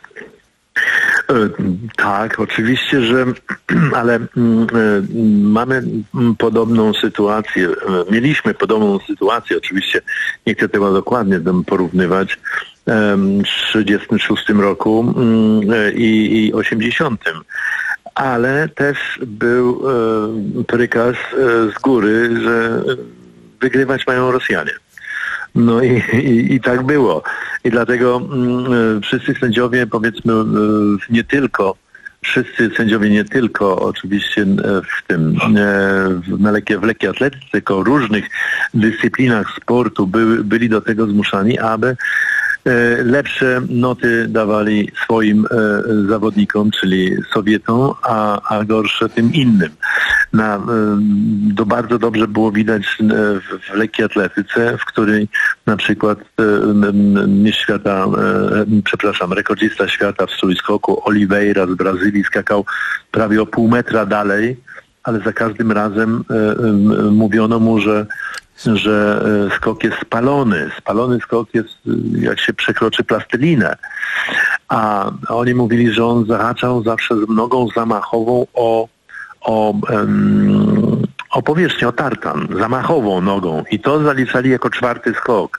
Tak, oczywiście, że ale mamy podobną sytuację, mieliśmy podobną sytuację, oczywiście nie chcę tego dokładnie porównywać, w trzydziestym szóstym roku i, i osiemdziesiątym. Ale też był prykaz z góry, że wygrywać mają Rosjanie. No i, i, i tak było. I dlatego mm, wszyscy sędziowie, powiedzmy, nie tylko wszyscy sędziowie, nie tylko oczywiście w tym w, na lekkie, w lekkiej atletyce, tylko w różnych dyscyplinach sportu by, byli do tego zmuszani, aby lepsze noty dawali swoim e, zawodnikom, czyli Sowietom, a, a gorsze tym innym. Na, e, to bardzo dobrze było widać e, w, w lekkiej atletyce, w której na przykład e, mistrz świata, e, przepraszam, rekordzista świata w trójskoku Oliveira z Brazylii skakał prawie o pół metra dalej, ale za każdym razem e, e, mówiono mu, że że skok jest spalony. Spalony skok jest, jak się przekroczy plastelinę. A oni mówili, że on zahaczał zawsze z nogą zamachową o, o, um, o powierzchnię, o tartan. Zamachową nogą. I to zaliczali jako czwarty skok.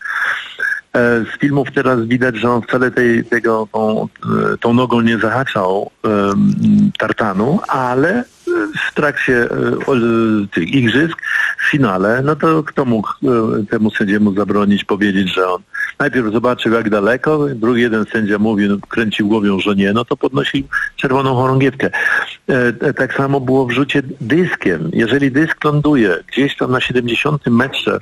Z filmów teraz widać, że on wcale tej, tego, tą, tą nogą nie zahaczał um, tartanu, ale w trakcie um, tych igrzysk, w finale, no to kto mógł um, temu sędziemu zabronić powiedzieć, że on najpierw zobaczył jak daleko, drugi jeden sędzia mówił, no, kręcił głową, że nie, no to podnosił czerwoną chorągiewkę. E, tak samo było w rzucie dyskiem. Jeżeli dysk ląduje gdzieś tam na siedemdziesiątym metrze,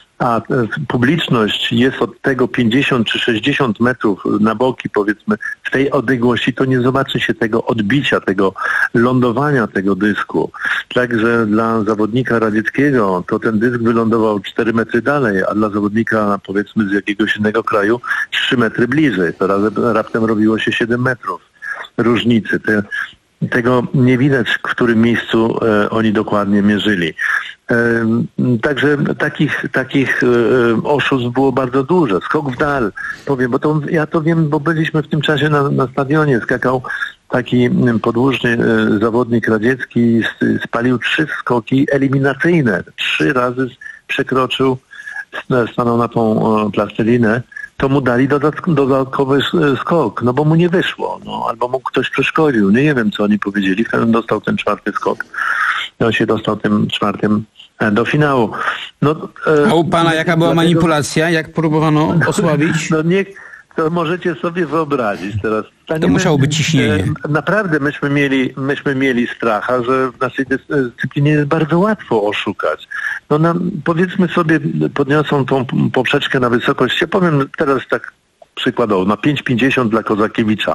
a publiczność jest od tego pięćdziesiąt czy sześćdziesiąt metrów na boki, powiedzmy, w tej odległości, to nie zobaczy się tego odbicia, tego lądowania tego dysku. Także dla zawodnika radzieckiego to ten dysk wylądował cztery metry dalej, a dla zawodnika, powiedzmy, z jakiegoś innego kraju trzy metry bliżej. To raptem robiło się siedem metrów różnicy. Te, tego nie widać, w którym miejscu e, oni dokładnie mierzyli. E, także takich, takich e, oszustw było bardzo dużo. Skok w dal, powiem, bo to ja to wiem, bo byliśmy w tym czasie na, na stadionie, skakał taki podłużny e, zawodnik radziecki, spalił trzy skoki eliminacyjne. Trzy razy przekroczył, stanął na tą e, plastelinę. To mu dali dodatkowy skok, no bo mu nie wyszło, no, albo mu ktoś przeszkodził, nie, nie wiem co oni powiedzieli, wtedy dostał ten czwarty skok i on się dostał tym czwartym do finału. No, a u pana jaka była dlatego... manipulacja, jak próbowano osłabić? No nie, to możecie sobie wyobrazić teraz. To musiało być ciśnienie. Naprawdę myśmy mieli, myśmy mieli stracha, że w naszej dyscyplinie jest bardzo łatwo oszukać. No nam, powiedzmy sobie, podniosą tą poprzeczkę na wysokość, ja powiem teraz tak przykładowo, na pięć pięćdziesiąt dla Kozakiewicza.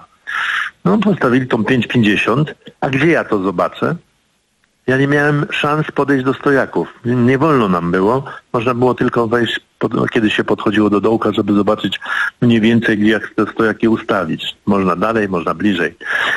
No postawili tą pięć pięćdziesiąt, a gdzie ja to zobaczę? Ja nie miałem szans podejść do stojaków. Nie wolno nam było. Można było tylko wejść, pod, kiedy się podchodziło do dołka, żeby zobaczyć mniej więcej, jak te stojaki ustawić. Można dalej, można bliżej.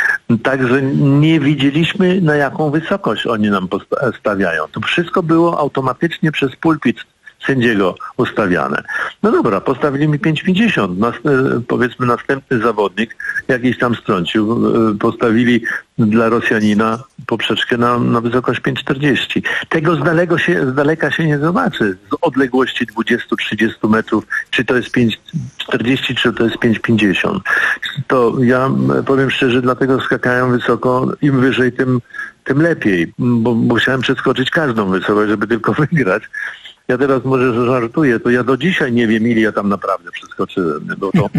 Także nie widzieliśmy, na jaką wysokość oni nam stawiają. To wszystko było automatycznie przez pulpit sędziego ustawiane. No dobra, postawili mi pięć pięćdziesiąt. Nas, powiedzmy następny zawodnik jakiś tam strącił. Postawili dla Rosjanina poprzeczkę na, na wysokość pięć czterdzieści. Tego z, daleko się, z daleka się nie zobaczy. Z odległości dwadzieścia trzydzieści metrów, czy to jest pięć czterdzieści, czy to jest pięć pięćdziesiąt. To ja powiem szczerze, dlatego skakałem wysoko. Im wyżej, tym, tym lepiej. Bo, bo chciałem przeskoczyć każdą wysokość, żeby tylko wygrać. Ja teraz może żartuję, to ja do dzisiaj nie wiem, ile ja tam naprawdę przeskoczyłem, bo to,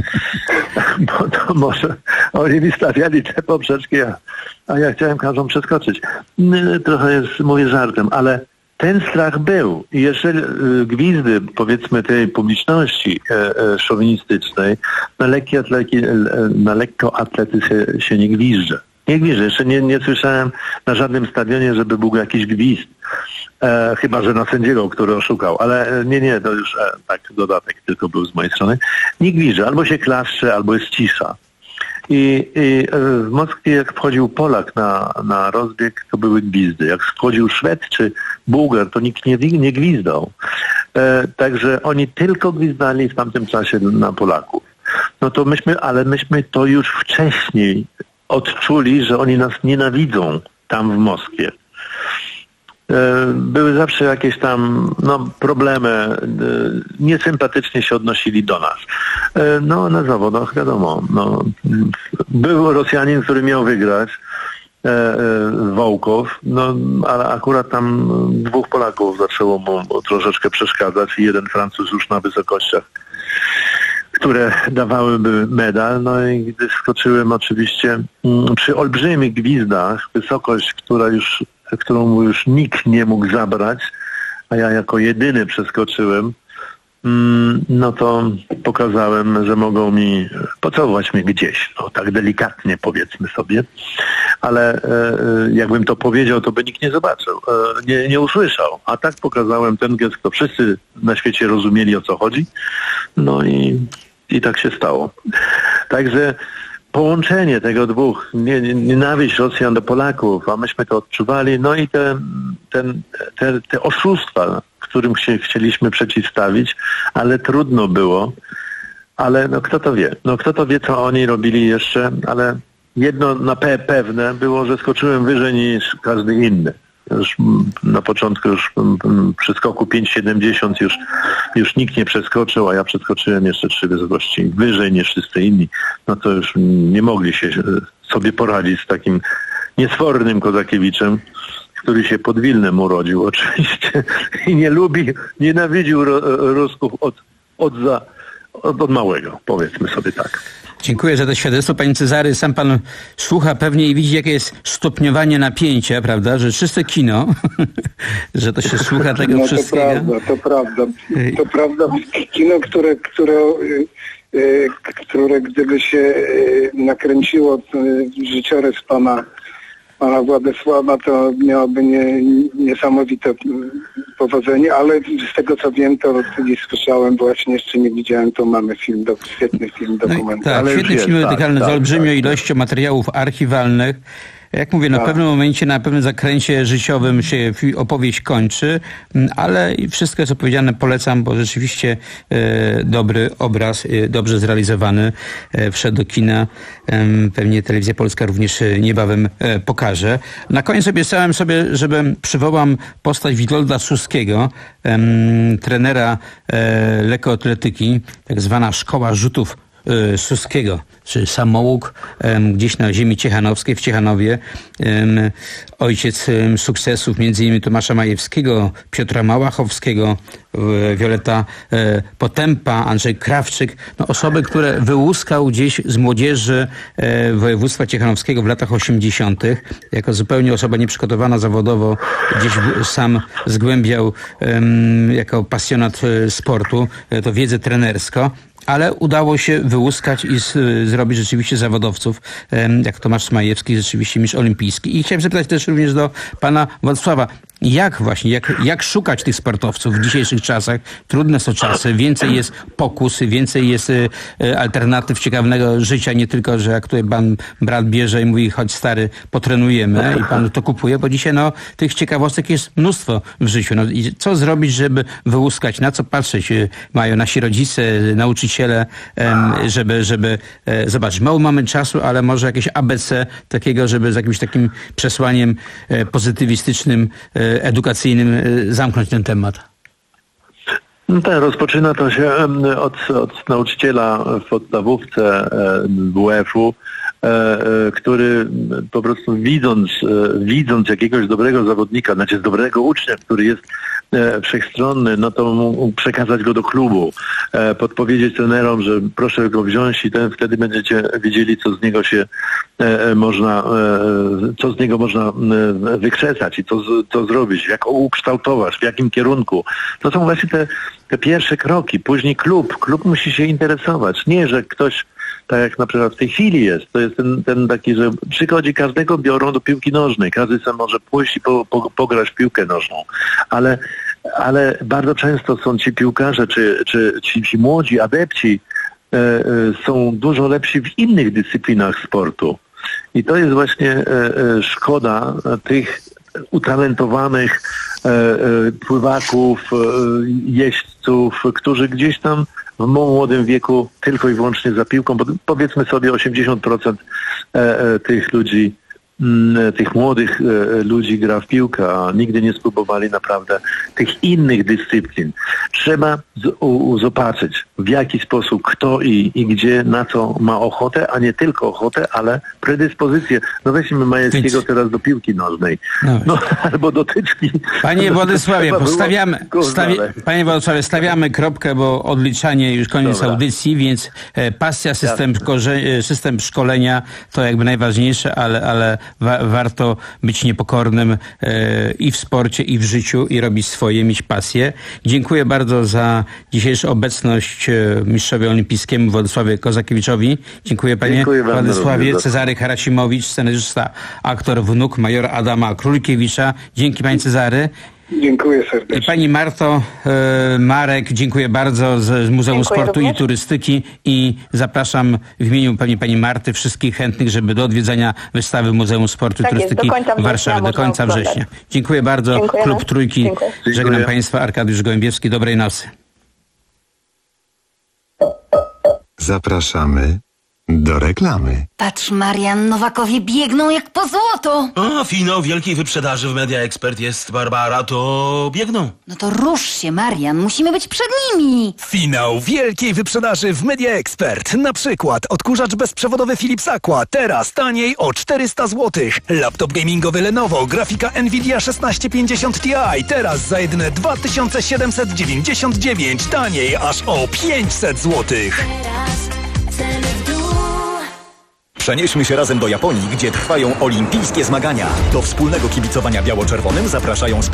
bo to może oni mi stawiali te poprzeczki, a, a ja chciałem każdą przeskoczyć. Trochę jest, mówię żartem, ale ten strach był. I jeszcze gwizdy, powiedzmy, tej publiczności e, e, szowinistycznej na, lekki atleki, na lekkoatlety się, się nie gwizdże. Nie gwizdże. Jeszcze nie, nie słyszałem na żadnym stadionie, żeby był jakiś gwizd. E, chyba że na sędziego, który oszukał, ale nie, nie, to już e, tak dodatek tylko był z mojej strony. Nie gwizdże, albo się klaszcze, albo jest cisza. I, i e, w Moskwie jak wchodził Polak na, na rozbieg, to były gwizdy. Jak wchodził Szwed czy Bułgar, to nikt nie, nie gwizdał. E, także oni tylko gwizdali w tamtym czasie na Polaków. No to myśmy, ale myśmy to już wcześniej odczuli, że oni nas nienawidzą tam w Moskwie. Były zawsze jakieś tam no, problemy, niesympatycznie się odnosili do nas. No na zawodach wiadomo, no, był Rosjanin, który miał wygrać, Wołkow, no ale akurat tam dwóch Polaków zaczęło mu troszeczkę przeszkadzać i jeden Francuz już na wysokościach które dawałyby medal. No i gdy skoczyłem oczywiście mm, przy olbrzymich gwizdach, wysokość, która już, którą już nikt nie mógł zabrać, a ja jako jedyny przeskoczyłem, mm, no to pokazałem, że mogą mi pocałować mnie gdzieś, no tak delikatnie powiedzmy sobie, ale e, jakbym to powiedział, to by nikt nie zobaczył, e, nie, nie usłyszał, a tak pokazałem ten gest, to wszyscy na świecie rozumieli, o co chodzi, no i, i tak się stało. Także połączenie tego dwóch, nie, nie, nienawiść Rosjan do Polaków, a myśmy to odczuwali, no i te, ten, te, te oszustwa, którym się chcieliśmy przeciwstawić, ale trudno było, ale no kto to wie, no kto to wie, co oni robili jeszcze, ale jedno na pe- pewne było, że skoczyłem wyżej niż każdy inny. Już na początku już przy skoku pięć siedemdziesiąt już, już nikt nie przeskoczył, a ja przeskoczyłem jeszcze trzy wysokości wyżej niż wszyscy inni. No to już nie mogli się sobie poradzić z takim niesfornym Kozakiewiczem, który się pod Wilnem urodził oczywiście i nie lubi, nienawidził ro, Rusków od, od, za, od, od małego, powiedzmy sobie tak. Dziękuję za to świadectwo. Panie Cezary, sam pan słucha pewnie i widzi, jakie jest stopniowanie napięcia, prawda, że czyste kino, że to się słucha tego no, wszystkiego. To prawda, to prawda. To prawda. Kino, które, które, które gdyby się nakręciło życiorys pana pana Władysława, to miałoby nie, niesamowite powodzenie, ale z tego co wiem, to i słyszałem właśnie, jeszcze nie widziałem, to mamy film, do, świetny film dokumentalny. No tak, świetny film dotykalny tak, z olbrzymią tak, ilością tak. materiałów archiwalnych. Jak mówię, no w pewnym momencie, na pewnym zakręcie życiowym się opowieść kończy, ale wszystko co powiedziane polecam, bo rzeczywiście e, dobry obraz, e, dobrze zrealizowany, e, wszedł do kina. E, pewnie Telewizja Polska również e, niebawem e, pokaże. Na koniec obiecałem sobie, że przywołam postać Witolda Suskiego, e, trenera e, lekkoatletyki, tak zwana szkoła rzutów Suskiego, czy samołóg, gdzieś na ziemi ciechanowskiej, w Ciechanowie. Ojciec sukcesów między innymi Tomasza Majewskiego, Piotra Małachowskiego, Wioleta Potępa, Andrzej Krawczyk. No, osoby, które wyłuskał gdzieś z młodzieży województwa ciechanowskiego w latach osiemdziesiątych. Jako zupełnie osoba nieprzygotowana zawodowo gdzieś sam zgłębiał jako pasjonat sportu to wiedzę trenerską. Ale udało się wyłuskać i z, zrobić rzeczywiście zawodowców, jak Tomasz Majewski, rzeczywiście mistrz olimpijski. I chciałem zapytać też również do pana Władysława, jak właśnie, jak, jak szukać tych sportowców w dzisiejszych czasach? Trudne są czasy, więcej jest pokus, więcej jest e, alternatyw ciekawego życia, nie tylko, że jak tutaj pan brat bierze i mówi, chodź stary, potrenujemy i pan to kupuje, bo dzisiaj no, tych ciekawostek jest mnóstwo w życiu. No, i co zrobić, żeby wyłuskać, na co patrzeć mają nasi rodzice, nauczyciele, em, żeby, żeby e, zobaczyć. Mało mamy czasu, ale może jakieś A B C takiego, żeby z jakimś takim przesłaniem e, pozytywistycznym e, edukacyjnym zamknąć ten temat? No tak, rozpoczyna to się od, od nauczyciela w podstawówce W F-u, który po prostu widząc, widząc jakiegoś dobrego zawodnika, znaczy dobrego ucznia, który jest wszechstronny, no to mu przekazać go do klubu, podpowiedzieć trenerom, że proszę go wziąć i ten, wtedy będziecie wiedzieli, co z niego się można, co z niego można wykrzesać i co, co zrobić, jak ukształtować, w jakim kierunku. To są właśnie te, te pierwsze kroki. Później klub. Klub musi się interesować. Nie, że ktoś, tak jak na przykład w tej chwili jest, to jest ten, ten taki, że przychodzi każdego, biorą do piłki nożnej. Każdy sam może pójść i po, po, pograć w piłkę nożną. Ale, ale bardzo często są ci piłkarze, czy, czy ci, ci młodzi adepci e, e, są dużo lepsi w innych dyscyplinach sportu. I to jest właśnie e, e, szkoda tych utalentowanych e, e, pływaków, e, jeźdźców, którzy gdzieś tam w młodym wieku tylko i wyłącznie za piłką, bo powiedzmy sobie osiemdziesiąt procent e, e, tych ludzi mm, tych młodych e, ludzi gra w piłkę, a nigdy nie spróbowali naprawdę tych innych dyscyplin. Trzeba z, u, zobaczyć, w jaki sposób kto i, i gdzie, na co ma ochotę, a nie tylko ochotę, ale predyspozycję. No weźmy Majewskiego teraz do piłki nożnej. No, no albo do tyczki. Panie Władysławie, postawiamy, stawi, panie Władysławie, stawiamy kropkę, bo odliczanie już koniec Dobra. audycji, więc e, pasja, system, korze, system szkolenia to jakby najważniejsze, ale, ale wa, warto być niepokornym e, i w sporcie, i w życiu, i robić swoje, mieć pasję. Dziękuję bardzo za dzisiejszą obecność e, mistrzowi olimpijskiemu Władysławie Kozakiewiczowi. Dziękuję panie Dziękuję Władysławie. Cezary Haracimowicz, scenarzysta, aktor, wnuk majora Adama Królkiewicza. Dzięki pani Cezary. Dziękuję serdecznie. Pani Marto, e, Marek, dziękuję bardzo z Muzeum dziękuję Sportu również. i Turystyki i zapraszam w imieniu pani, pani Marty wszystkich chętnych, żeby do odwiedzania wystawy Muzeum Sportu tak i Turystyki jest, w Warszawie do końca września. Dziękuję bardzo. Dziękuję. Klub Trójki. Dziękuję. Żegnam dziękuję. Państwa. Arkadiusz Gołębiewski. Dobrej nocy. Zapraszamy do reklamy. Patrz, Marian, Nowakowie biegną jak po złoto. A, finał wielkiej wyprzedaży w Media Expert jest, Barbara, to biegną. No to rusz się, Marian, musimy być przed nimi. Finał wielkiej wyprzedaży w Media Expert. Na przykład odkurzacz bezprzewodowy Philips Aqua, teraz taniej o czterysta złotych. Laptop gamingowy Lenovo, grafika Nvidia szesnaście pięćdziesiąt Ti, teraz za jedyne dwa tysiące siedemset dziewięćdziesiąt dziewięć, taniej aż o pięćset złotych. Przenieśmy się razem do Japonii, gdzie trwają olimpijskie zmagania. Do wspólnego kibicowania biało-czerwonym zapraszają